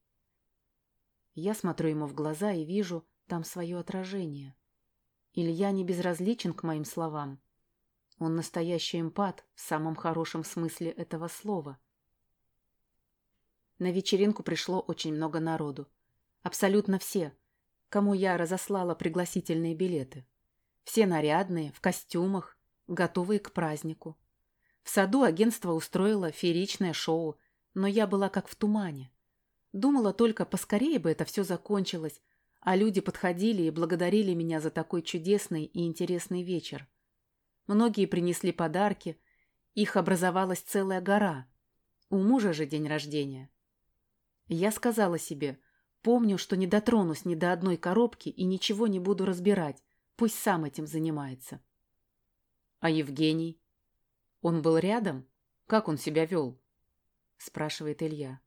Speaker 1: Я смотрю ему в глаза и вижу там свое отражение. Илья не безразличен к моим словам. Он настоящий эмпат в самом хорошем смысле этого слова. На вечеринку пришло очень много народу. Абсолютно все, кому я разослала пригласительные билеты. Все нарядные, в костюмах, готовые к празднику. В саду агентство устроило фееричное шоу, но я была как в тумане. Думала только, поскорее бы это все закончилось, а люди подходили и благодарили меня за такой чудесный и интересный вечер. Многие принесли подарки, их образовалась целая гора. У мужа же день рождения. Я сказала себе, помню, что не дотронусь ни до одной коробки и ничего не буду разбирать, пусть сам этим занимается. А Евгений? Он был рядом? Как он себя вел? Спрашивает Илья.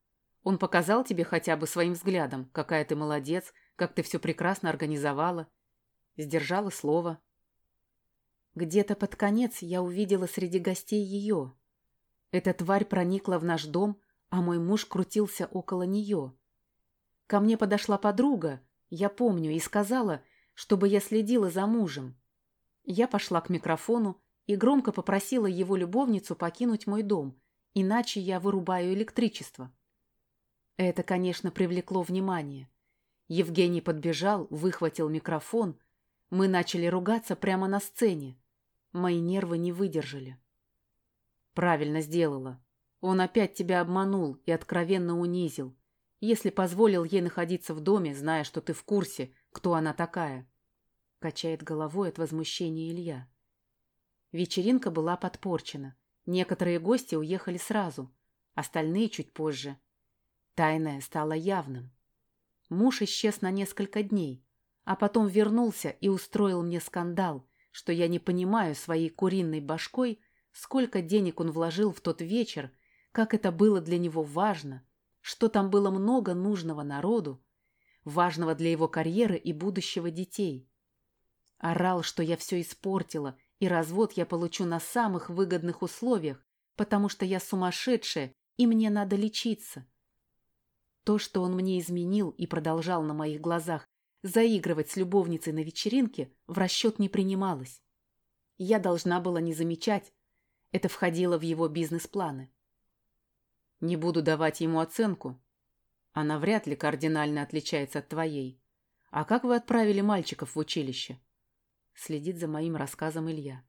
Speaker 1: Он показал тебе хотя бы своим взглядом, какая ты молодец, как ты все прекрасно организовала. Сдержала слово. Где-то под конец я увидела среди гостей ее. Эта тварь проникла в наш дом, а мой муж крутился около нее. Ко мне подошла подруга, я помню, и сказала, чтобы я следила за мужем. Я пошла к микрофону и громко попросила его любовницу покинуть мой дом, иначе я вырубаю электричество. Это, конечно, привлекло внимание. Евгений подбежал, выхватил микрофон. Мы начали ругаться прямо на сцене. Мои нервы не выдержали. Правильно сделала. Он опять тебя обманул и откровенно унизил, если позволил ей находиться в доме, зная, что ты в курсе, кто она такая. Качает головой от возмущения Илья. Вечеринка была подпорчена. Некоторые гости уехали сразу, остальные чуть позже. Тайное стало явным. Муж исчез на несколько дней, а потом вернулся и устроил мне скандал, что я не понимаю своей куриной башкой, сколько денег он вложил в тот вечер, как это было для него важно, что там было много нужного народу, важного для его карьеры и будущего детей. Орал, что я все испортила, и развод я получу на самых выгодных условиях, потому что я сумасшедшая, и мне надо лечиться. То, что он мне изменил и продолжал на моих глазах заигрывать с любовницей на вечеринке, в расчет не принималось. Я должна была не замечать. Это входило в его бизнес-планы. Не буду давать ему оценку. Она вряд ли кардинально отличается от твоей. А как вы отправили мальчиков в училище? Следит за моим рассказом Илья.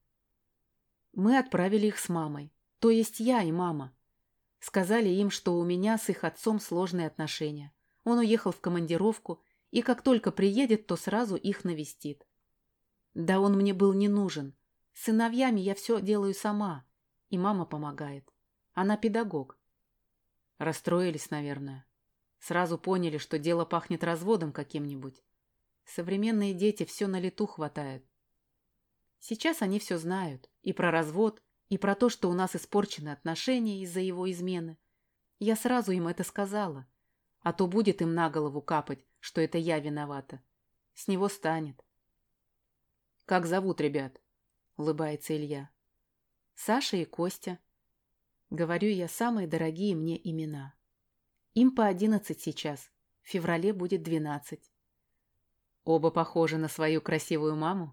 Speaker 1: Мы отправили их с мамой. То есть я и мама. Сказали им, что у меня с их отцом сложные отношения. Он уехал в командировку, и как только приедет, то сразу их навестит. Да он мне был не нужен. С сыновьями я все делаю сама, и мама помогает. Она педагог. Расстроились, наверное. Сразу поняли, что дело пахнет разводом каким-нибудь. Современные дети все на лету хватают. Сейчас они все знают. И про развод, и про то, что у нас испорчены отношения из-за его измены. Я сразу им это сказала. А то будет им на голову капать, что это я виновата. С него станет. «Как зовут ребят?» — улыбается Илья. «Саша и Костя». Говорю я самые дорогие мне имена. Им по одиннадцать сейчас. В феврале будет двенадцать. Оба похожи на свою красивую маму?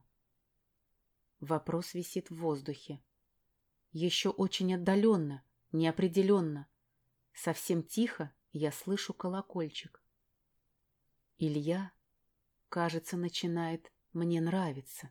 Speaker 1: Вопрос висит в воздухе. Еще очень отдаленно, неопределенно. Совсем тихо я слышу колокольчик. Илья, кажется, начинает мне нравиться.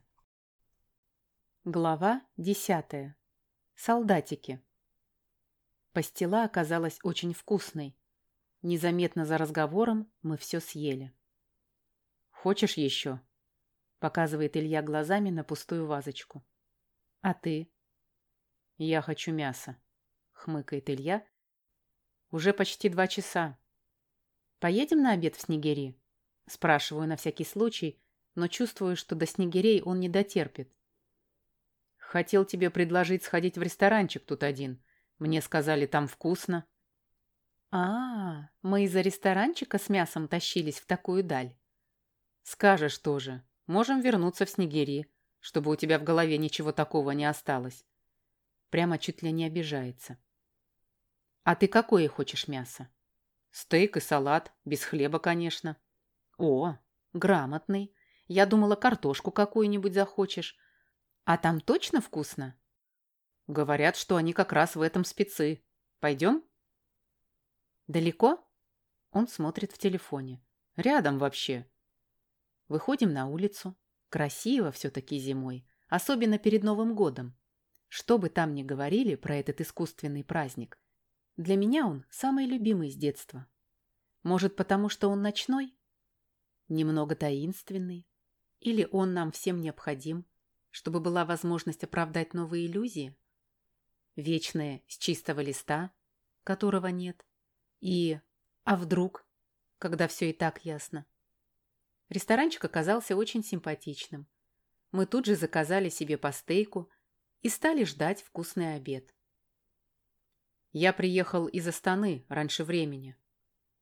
Speaker 1: Глава десятая. Солдатики. Пастила оказалась очень вкусной. Незаметно за разговором мы все съели. «Хочешь еще?» — показывает Илья глазами на пустую вазочку. «А ты?» «Я хочу мяса», — хмыкает Илья. «Уже почти два часа. Поедем на обед в Снегири?» Спрашиваю на всякий случай, но чувствую, что до Снегирей он не дотерпит. «Хотел тебе предложить сходить в ресторанчик тут один. Мне сказали, там вкусно». «А, мы из-за ресторанчика с мясом тащились в такую даль?» «Скажешь тоже. Можем вернуться в Снегири, чтобы у тебя в голове ничего такого не осталось». Прямо чуть ли не обижается. «А ты какое хочешь мясо?» «Стейк и салат, без хлеба, конечно». «О, грамотный. Я думала, картошку какую-нибудь захочешь. А там точно вкусно?» «Говорят, что они как раз в этом спецы. Пойдем?» «Далеко?» Он смотрит в телефоне. «Рядом вообще». Выходим на улицу. Красиво все-таки зимой, особенно перед Новым годом. Что бы там ни говорили про этот искусственный праздник, для меня он самый любимый с детства. Может, потому что он ночной? Немного таинственный? Или он нам всем необходим, чтобы была возможность оправдать новые иллюзии? Вечное с чистого листа, которого нет. И «а вдруг?», когда все и так ясно. Ресторанчик оказался очень симпатичным. Мы тут же заказали себе по стейку и стали ждать вкусный обед. Я приехал из Астаны раньше времени.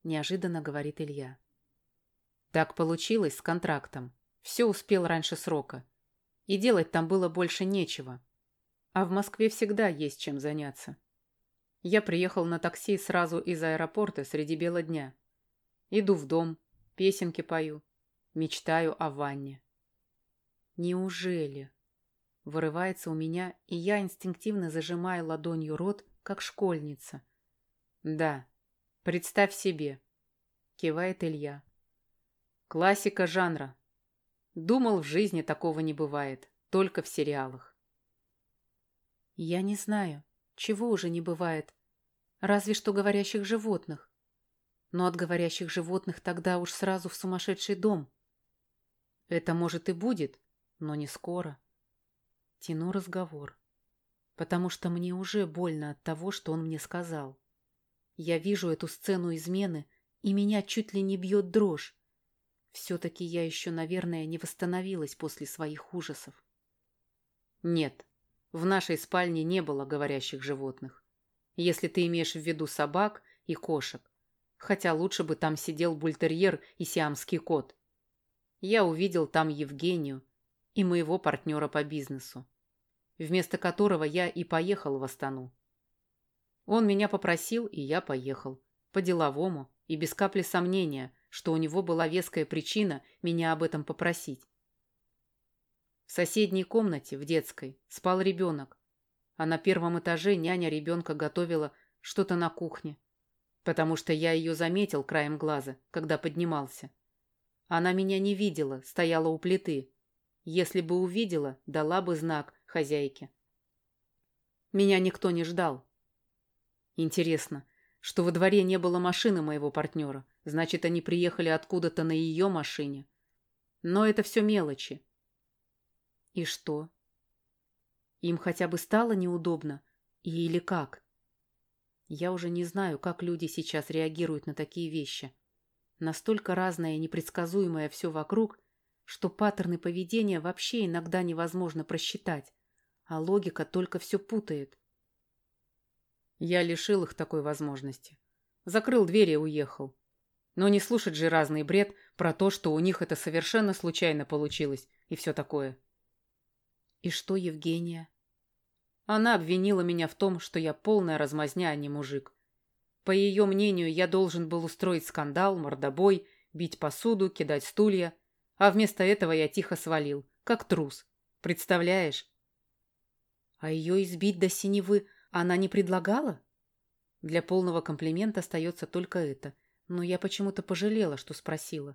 Speaker 1: неожиданно говорит Илья. Так получилось с контрактом. Все успел раньше срока. И делать там было больше нечего. А в Москве всегда есть чем заняться. Я приехал на такси сразу из аэропорта среди бела дня. Иду в дом, песенки пою, мечтаю о ванне. Неужели? Вырывается у меня, и я инстинктивно зажимаю ладонью рот, как школьница. Да, представь себе, кивает Илья. Классика жанра. Думал, в жизни такого не бывает, только в сериалах. Я не знаю, чего уже не бывает, разве что говорящих животных. Но от говорящих животных тогда уж сразу в сумасшедший дом. Это, может, и будет, но не скоро. Тяну разговор, потому что мне уже больно от того, что он мне сказал. Я вижу эту сцену измены, и меня чуть ли не бьет дрожь. Все-таки я еще, наверное, не восстановилась после своих ужасов. Нет, в нашей спальне не было говорящих животных. Если ты имеешь в виду собак и кошек. Хотя лучше бы там сидел бультерьер и сиамский кот. Я увидел там Евгению и моего партнера по бизнесу, вместо которого я и поехал в Астану. Он меня попросил, и я поехал. По-деловому и без капли сомнения, что у него была веская причина меня об этом попросить. В соседней комнате, в детской, спал ребенок, а на первом этаже няня ребенка готовила что-то на кухне, потому что я ее заметил краем глаза, когда поднимался. Она меня не видела, стояла у плиты. Если бы увидела, дала бы знак хозяйке. Меня никто не ждал. Интересно, что во дворе не было машины моего партнера, значит, они приехали откуда-то на ее машине. Но это все мелочи. И что? Им хотя бы стало неудобно? И или как? Я уже не знаю, как люди сейчас реагируют на такие вещи. Настолько разное и непредсказуемое все вокруг, что паттерны поведения вообще иногда невозможно просчитать, а логика только все путает. Я лишил их такой возможности. Закрыл дверь и уехал. Но не слушать же разный бред про то, что у них это совершенно случайно получилось и все такое. И что Евгения? Она обвинила меня в том, что я полная размазня, а не мужик. По ее мнению, я должен был устроить скандал, мордобой, бить посуду, кидать стулья, а вместо этого я тихо свалил, как трус. Представляешь? А ее избить до синевы она не предлагала? Для полного комплимента остается только это, но я почему-то пожалела, что спросила.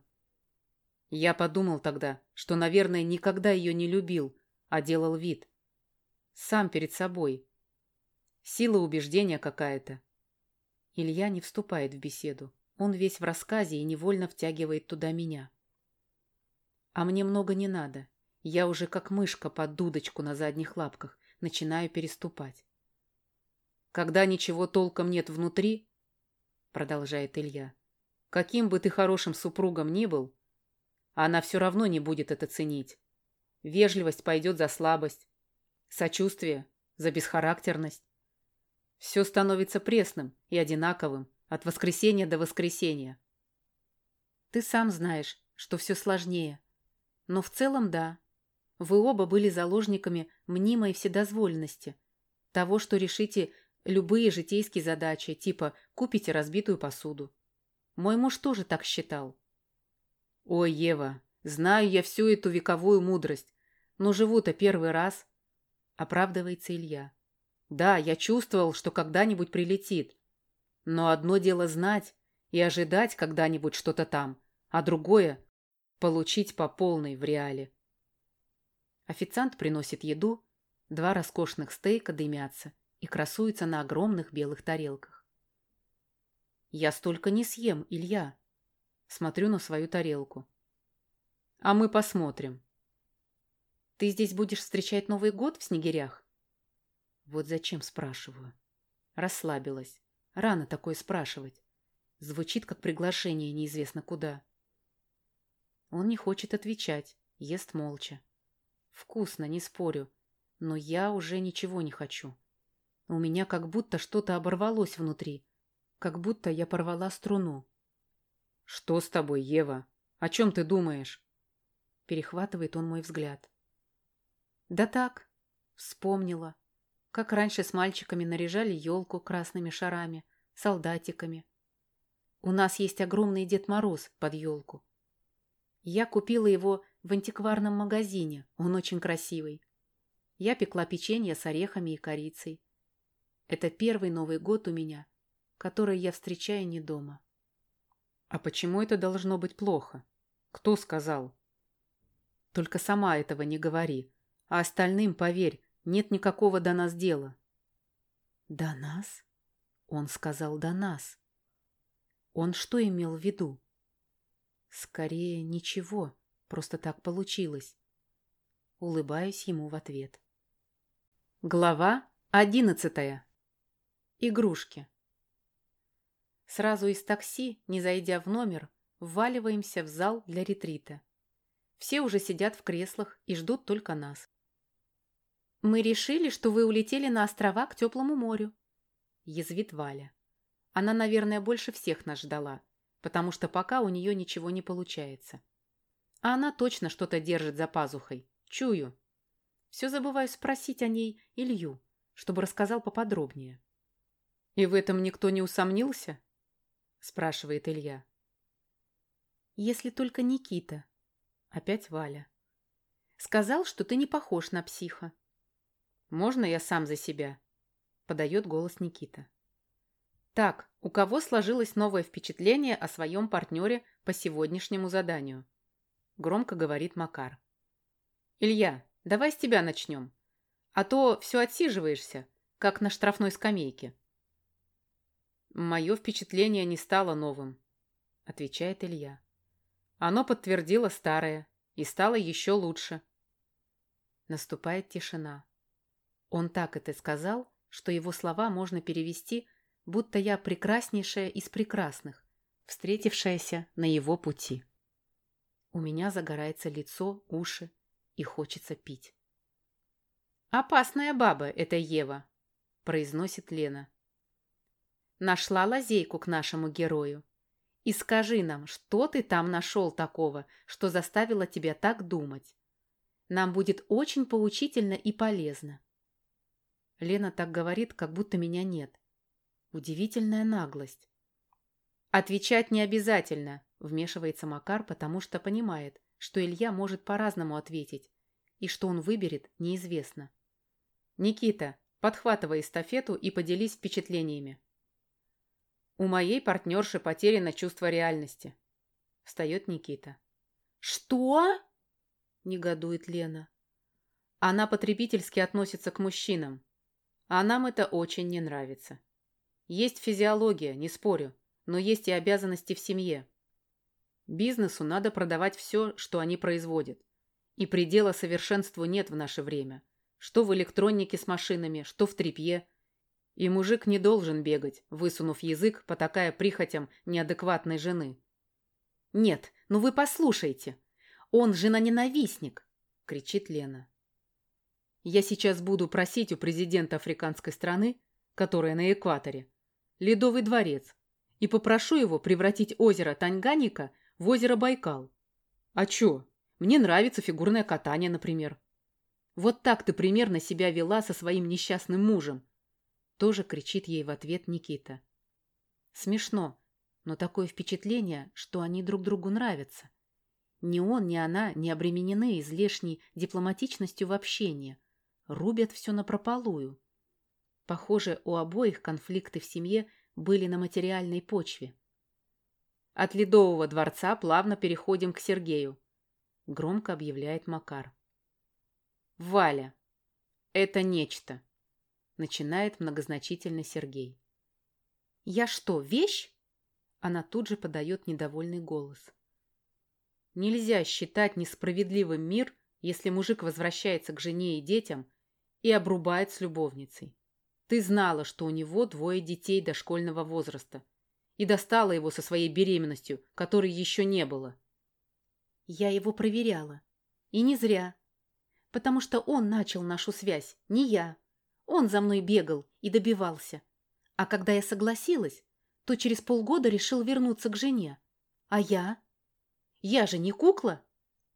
Speaker 1: Я подумал тогда, что, наверное, никогда ее не любил, а делал вид. Сам перед собой. Сила убеждения какая-то. Илья не вступает в беседу. Он весь в рассказе и невольно втягивает туда меня. А мне много не надо. Я уже как мышка под дудочку на задних лапках начинаю переступать. Когда ничего толком нет внутри, продолжает Илья, каким бы ты хорошим супругом ни был, она все равно не будет это ценить. Вежливость пойдет за слабость, сочувствие за бесхарактерность. Все становится пресным и одинаковым от воскресенья до воскресенья. Ты сам знаешь, что все сложнее. Но в целом да. Вы оба были заложниками мнимой вседозволенности. Того, что решите любые житейские задачи, типа купите разбитую посуду. Мой муж тоже так считал. Ой, Ева, знаю я всю эту вековую мудрость, но живу-то первый раз, оправдывается Илья. Да, я чувствовал, что когда-нибудь прилетит. Но одно дело знать и ожидать когда-нибудь что-то там, а другое — получить по полной в реале. Официант приносит еду, два роскошных стейка дымятся и красуются на огромных белых тарелках. Я столько не съем, Илья. Смотрю на свою тарелку. А мы посмотрим. Ты здесь будешь встречать Новый год в Снегирях? Вот зачем спрашиваю. Расслабилась. Рано такое спрашивать. Звучит как приглашение неизвестно куда. Он не хочет отвечать, ест молча. Вкусно, не спорю, но я уже ничего не хочу. У меня как будто что-то оборвалось внутри, как будто я порвала струну. «Что с тобой, Ева? О чем ты думаешь?» Перехватывает он мой взгляд. «Да так, вспомнила, как раньше с мальчиками наряжали елку красными шарами, солдатиками. У нас есть огромный Дед Мороз под елку. Я купила его в антикварном магазине, он очень красивый. Я пекла печенье с орехами и корицей. Это первый Новый год у меня, который я встречаю не дома». «А почему это должно быть плохо? Кто сказал?» «Только сама этого не говори, а остальным, поверь, нет никакого до нас дела». «До нас?» Он сказал «до нас». Он что имел в виду? Скорее, ничего, просто так получилось. Улыбаюсь ему в ответ. Глава одиннадцатая. Игрушки. Сразу из такси, не зайдя в номер, вваливаемся в зал для ретрита. Все уже сидят в креслах и ждут только нас. «Мы решили, что вы улетели на острова к теплому морю», — язвит Валя. Она, наверное, больше всех нас ждала, потому что пока у нее ничего не получается. А она точно что-то держит за пазухой. Чую. Все забываю спросить о ней Илью, чтобы рассказал поподробнее. «И в этом никто не усомнился?» — спрашивает Илья. «Если только Никита». Опять Валя. «Сказал, что ты не похож на психа». «Можно я сам за себя?» — подает голос Никита. «Так, у кого сложилось новое впечатление о своем партнере по сегодняшнему заданию?» Громко говорит Макар. «Илья, давай с тебя начнем. А то все отсиживаешься, как на штрафной скамейке». «Мое впечатление не стало новым», — отвечает Илья. «Оно подтвердило старое и стало еще лучше». Наступает тишина. Он так это сказал, что его слова можно перевести, будто я прекраснейшая из прекрасных, встретившаяся на его пути. У меня загорается лицо, уши, и хочется пить. «Опасная баба эта Ева», — произносит Лена. «Нашла лазейку к нашему герою. И скажи нам, что ты там нашел такого, что заставило тебя так думать? Нам будет очень поучительно и полезно». Лена так говорит, как будто меня нет. Удивительная наглость. «Отвечать не обязательно», — вмешивается Макар, потому что понимает, что Илья может по-разному ответить, и что он выберет, неизвестно. «Никита, подхватывай эстафету и поделись впечатлениями». «У моей партнерши потеряно чувство реальности», — встает Никита. «Что?» — негодует Лена. «Она потребительски относится к мужчинам, а нам это очень не нравится. Есть физиология, не спорю, но есть и обязанности в семье. Бизнесу надо продавать все, что они производят. И предела совершенству нет в наше время. Что в электронике с машинами, что в тряпье. И мужик не должен бегать, высунув язык, потакая прихотям неадекватной жены». «Нет, ну вы послушайте. Он жена-ненавистник!» — кричит Лена. «Я сейчас буду просить у президента африканской страны, которая на экваторе, Ледовый дворец, и попрошу его превратить озеро Танганьика в озеро Байкал. А чё? Мне нравится фигурное катание, например. Вот так ты примерно себя вела со своим несчастным мужем», тоже кричит ей в ответ Никита. Смешно, но такое впечатление, что они друг другу нравятся. Ни он, ни она не обременены излишней дипломатичностью в общении. Рубят все напропалую. Похоже, у обоих конфликты в семье были на материальной почве. «От Ледового дворца плавно переходим к Сергею», — громко объявляет Макар. «Валя, это нечто», — начинает многозначительно Сергей. «Я что, вещь?» Она тут же подает недовольный голос. «Нельзя считать несправедливым мир, если мужик возвращается к жене и детям и обрубает с любовницей. Ты знала, что у него двое детей дошкольного возраста, и достала его со своей беременностью, которой еще не было». «Я его проверяла. И не зря. Потому что он начал нашу связь, не я. Он за мной бегал и добивался. А когда я согласилась, то через полгода решил вернуться к жене. А я? Я же не кукла?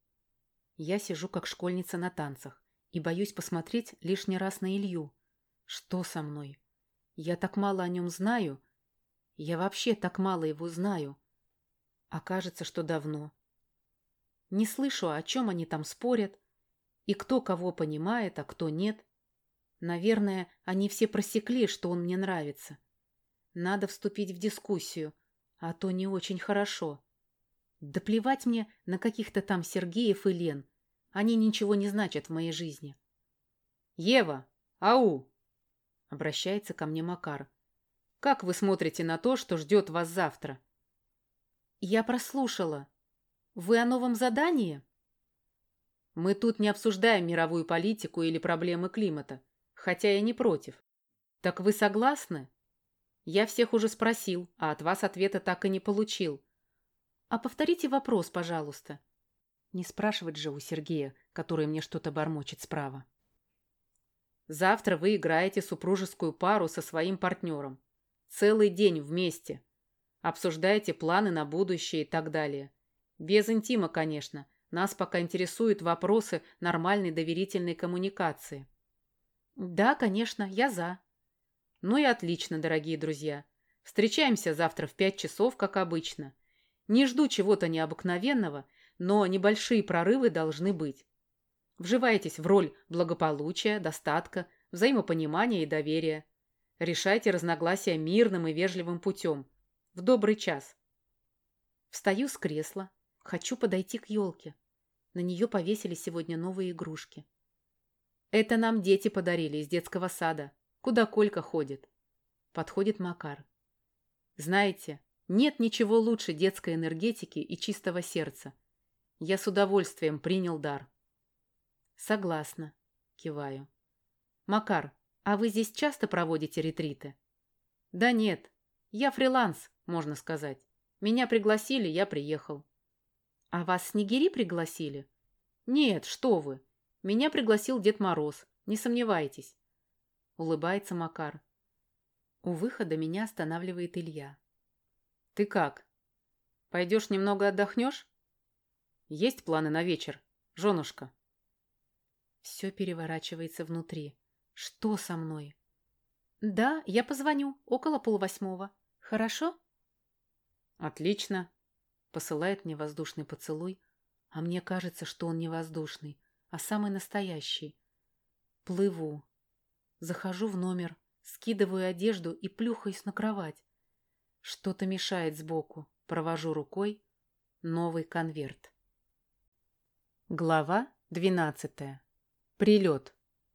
Speaker 1: Я сижу как школьница на танцах и боюсь посмотреть лишний раз на Илью. Что со мной? Я так мало о нем знаю. Я вообще так мало его знаю. А кажется, что давно. Не слышу, о чем они там спорят, и кто кого понимает, а кто нет. Наверное, они все просекли, что он мне нравится. Надо вступить в дискуссию, а то не очень хорошо. Да плевать мне на каких-то там Сергеев и Лен. Они ничего не значат в моей жизни. «Ева! Ау!» — обращается ко мне Макар. «Как вы смотрите на то, что ждет вас завтра?» «Я прослушала. Вы о новом задании?» «Мы тут не обсуждаем мировую политику или проблемы климата, хотя я не против. Так вы согласны? Я всех уже спросил, а от вас ответа так и не получил. А повторите вопрос, пожалуйста». Не спрашивать же у Сергея, который мне что-то бормочет справа. «Завтра вы играете супружескую пару со своим партнером. Целый день вместе. Обсуждаете планы на будущее и так далее. Без интима, конечно. Нас пока интересуют вопросы нормальной доверительной коммуникации». «Да, конечно, я за». «Ну и отлично, дорогие друзья. Встречаемся завтра в пять часов, как обычно. Не жду чего-то необыкновенного, но небольшие прорывы должны быть. Вживайтесь в роль благополучия, достатка, взаимопонимания и доверия. Решайте разногласия мирным и вежливым путем. В добрый час». Встаю с кресла. Хочу подойти к елке. На нее повесили сегодня новые игрушки. Это нам дети подарили из детского сада, куда Колька ходит. Подходит Макар. Знаете, нет ничего лучше детской энергетики и чистого сердца. Я с удовольствием принял дар. Согласна, киваю. Макар, а вы здесь часто проводите ретриты? Да нет, я фриланс, можно сказать. Меня пригласили, я приехал. А вас снегири пригласили? Нет, что вы. Меня пригласил Дед Мороз, не сомневайтесь. Улыбается Макар. У выхода меня останавливает Илья. Ты как? Пойдешь немного отдохнешь? Есть планы на вечер, женушка? Все переворачивается внутри. Что со мной? Да, я позвоню около полвосьмого. Хорошо? Отлично. Посылает мне воздушный поцелуй, а мне кажется, что он не воздушный, а самый настоящий. Плыву. Захожу в номер, скидываю одежду и плюхаюсь на кровать. Что-то мешает сбоку. Провожу рукой. Новый конверт. Глава двенадцатая. Прилет.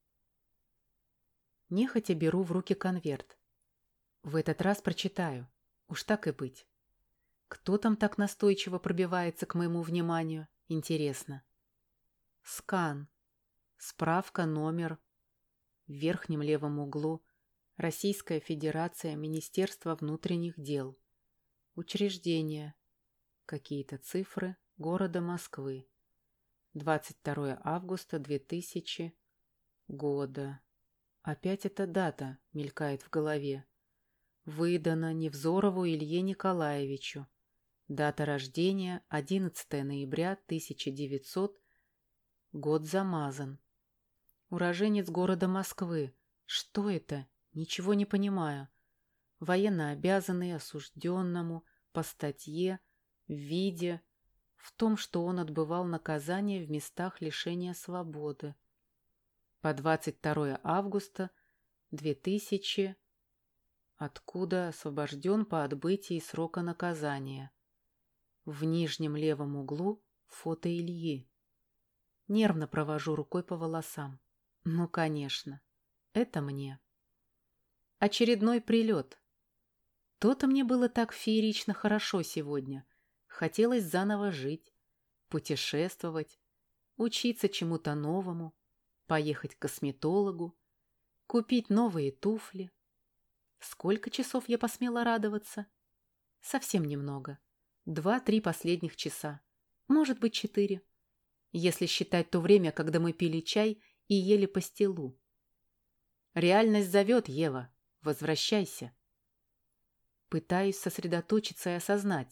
Speaker 1: Нехотя беру в руки конверт. В этот раз прочитаю. Уж так и быть. Кто там так настойчиво пробивается к моему вниманию? Интересно. Скан. Справка, номер. В верхнем левом углу. Российская Федерация, Министерство внутренних дел. Учреждение. Какие-то цифры. Города Москвы. двадцать второе августа две тысячи года. Опять эта дата мелькает в голове. Выдано Невзорову Илье Николаевичу. Дата рождения одиннадцатое ноября тысяча девятьсот. Год замазан. Уроженец города Москвы. Что это? Ничего не понимаю. Военнообязанный осужденному по статье в виде в том, что он отбывал наказание в местах лишения свободы. По двадцать второе августа две тысячи. Откуда освобожден по отбытии срока наказания. В нижнем левом углу фото Ильи. Нервно провожу рукой по волосам. Ну, конечно, это мне. Очередной прилет. То-то мне было так феерично хорошо сегодня. Хотелось заново жить, путешествовать, учиться чему-то новому, поехать к косметологу, купить новые туфли. Сколько часов я посмела радоваться? Совсем немного. Два-три последних часа. Может быть, четыре. Если считать то время, когда мы пили чай и ели пастилу. Реальность зовет, Ева. Возвращайся. Пытаюсь сосредоточиться и осознать,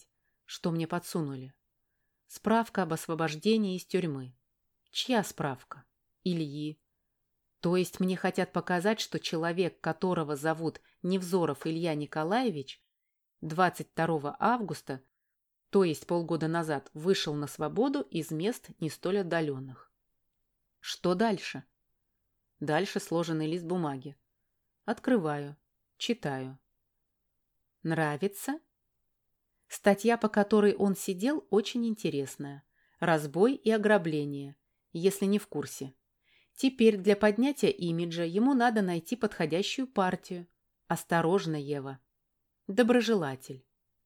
Speaker 1: Что мне подсунули? Справка об освобождении из тюрьмы. Чья справка? Ильи. То есть мне хотят показать, что человек, которого зовут Невзоров Илья Николаевич, двадцать второго августа, то есть полгода назад, вышел на свободу из мест не столь отдаленных. Что дальше? Дальше сложенный лист бумаги. Открываю. Читаю. Нравится? Статья, по которой он сидел, очень интересная. Разбой и ограбление, если не в курсе. Теперь для поднятия имиджа ему надо найти подходящую партию. Осторожно, Ева. Доброжелатель.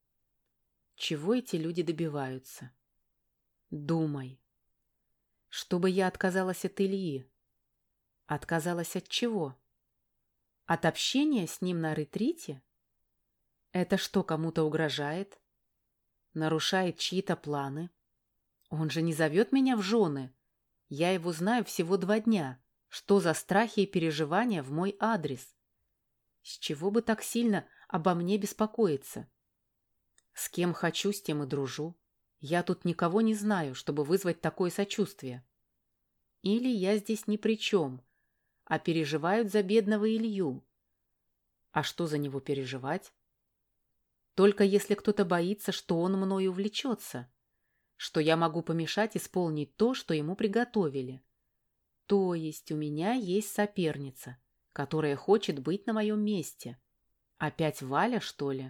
Speaker 1: Чего эти люди добиваются? Думай. Чтобы я отказалась от Ильи. Отказалась от чего? От общения с ним на ретрите? Это что, кому-то угрожает? Нарушает чьи-то планы? Он же не зовет меня в жены. Я его знаю всего два дня. Что за страхи и переживания в мой адрес? С чего бы так сильно обо мне беспокоиться? С кем хочу, с тем и дружу. Я тут никого не знаю, чтобы вызвать такое сочувствие. Или я здесь ни при чем, а переживают за бедного Илью. А что за него переживать? Только если кто-то боится, что он мною увлечется, что я могу помешать исполнить то, что ему приготовили. То есть у меня есть соперница, которая хочет быть на моем месте. Опять Валя, что ли?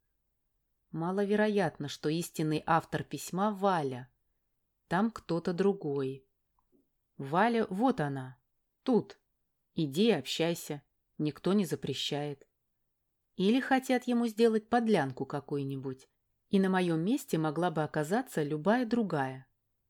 Speaker 1: Маловероятно, что истинный автор письма Валя. Там кто-то другой. Валя, вот она, тут. Иди общайся, никто не запрещает. Или хотят ему сделать подлянку какую-нибудь, и на моем месте могла бы оказаться любая другая.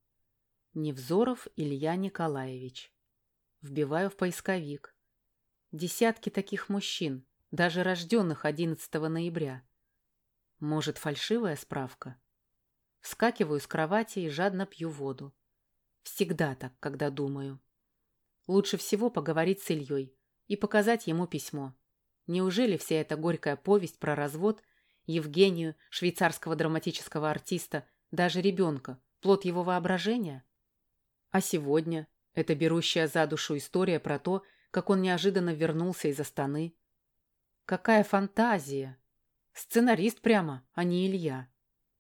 Speaker 1: Невзоров Илья Николаевич. Вбиваю в поисковик. Десятки таких мужчин, даже рожденных одиннадцатого ноября. Может, фальшивая справка? Вскакиваю с кровати и жадно пью воду. Всегда так, когда думаю. Лучше всего поговорить с Ильей и показать ему письмо. Неужели вся эта горькая повесть про развод, Евгению, швейцарского драматического артиста, даже ребенка, плод его воображения? А сегодня это берущая за душу история про то, как он неожиданно вернулся из Астаны. Какая фантазия! Сценарист прямо, а не Илья.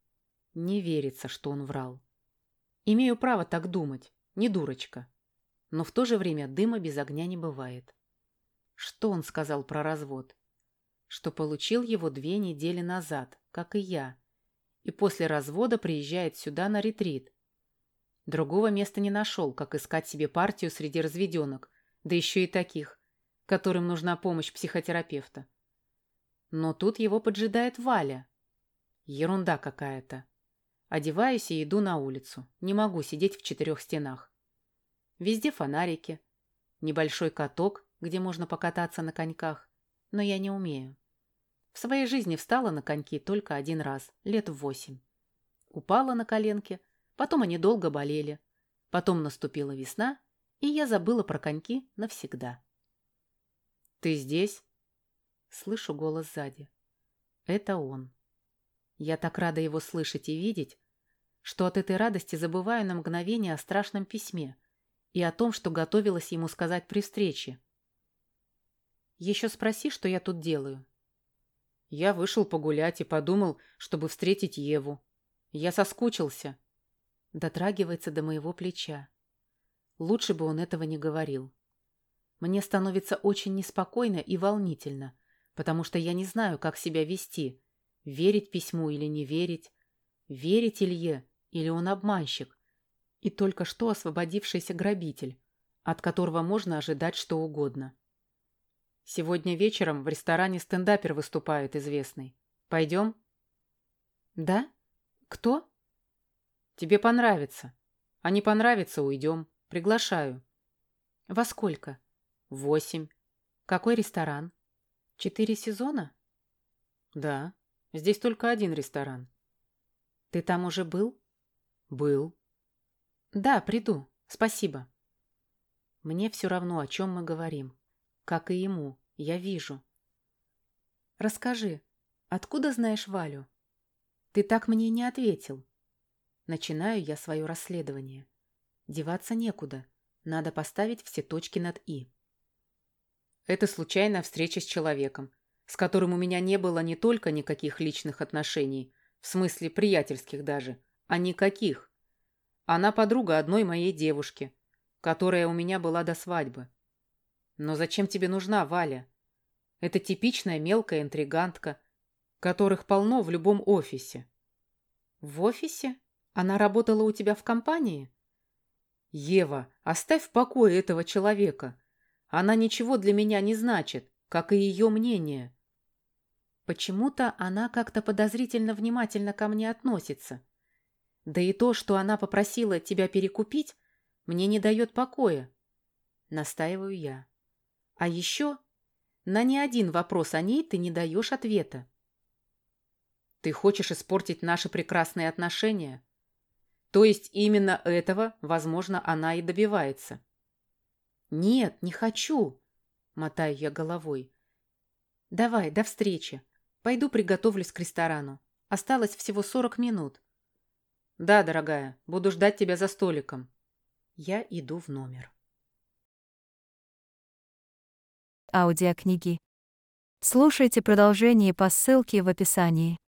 Speaker 1: Не верится, что он врал. Имею право так думать, не дурочка. Но в то же время дыма без огня не бывает. Что он сказал про развод? Что получил его две недели назад, как и я, и после развода приезжает сюда на ретрит. Другого места не нашел, как искать себе партию среди разведенок, да еще и таких, которым нужна помощь психотерапевта. Но тут его поджидает Валя. Ерунда какая-то. Одеваюсь и иду на улицу. Не могу сидеть в четырех стенах. Везде фонарики, небольшой каток, где можно покататься на коньках, но я не умею. В своей жизни встала на коньки только один раз, лет в восемь. Упала на коленки, потом они долго болели. Потом наступила весна, и я забыла про коньки навсегда. «Ты здесь?» Слышу голос сзади. Это он. Я так рада его слышать и видеть, что от этой радости забываю на мгновение о страшном письме и о том, что готовилась ему сказать при встрече. Еще спроси, что я тут делаю. Я вышел погулять и подумал, чтобы встретить Еву. Я соскучился. Дотрагивается до моего плеча. Лучше бы он этого не говорил. Мне становится очень неспокойно и волнительно, потому что я не знаю, как себя вести. Верить письму или не верить. Верить Илье, или он обманщик. И только что освободившийся грабитель, от которого можно ожидать что угодно. Сегодня вечером в ресторане стендапер выступает известный. Пойдем? Да? Кто? Тебе понравится. А не понравится, уйдем. Приглашаю. Во сколько? Восемь. Какой ресторан? Четыре сезона? Да. Здесь только один ресторан. Ты там уже был? Был. Да, приду. Спасибо. Мне все равно, о чем мы говорим. Как и ему. Я вижу. Расскажи, откуда знаешь Валю? Ты так мне и не ответил. Начинаю я свое расследование. Деваться некуда. Надо поставить все точки над «и». Это случайная встреча с человеком, с которым у меня не было не только никаких личных отношений, в смысле приятельских даже, а никаких. Она подруга одной моей девушки, которая у меня была до свадьбы. Но зачем тебе нужна Валя? Это типичная мелкая интригантка, которых полно в любом офисе. В офисе? Она работала у тебя в компании? Ева, оставь в покое этого человека. Она ничего для меня не значит, как и ее мнение. Почему-то она как-то подозрительно внимательно ко мне относится. Да и то, что она попросила тебя перекупить, мне не дает покоя. Настаиваю я. А еще на ни один вопрос о ней ты не даешь ответа. Ты хочешь испортить наши прекрасные отношения? То есть именно этого, возможно, она и добивается. Нет, не хочу, мотаю я головой. Давай, до встречи. Пойду приготовлюсь к ресторану. Осталось всего сорок минут. Да, дорогая, буду ждать тебя за столиком. Я иду в номер.
Speaker 2: Аудиокниги. Слушайте продолжение по ссылке в описании.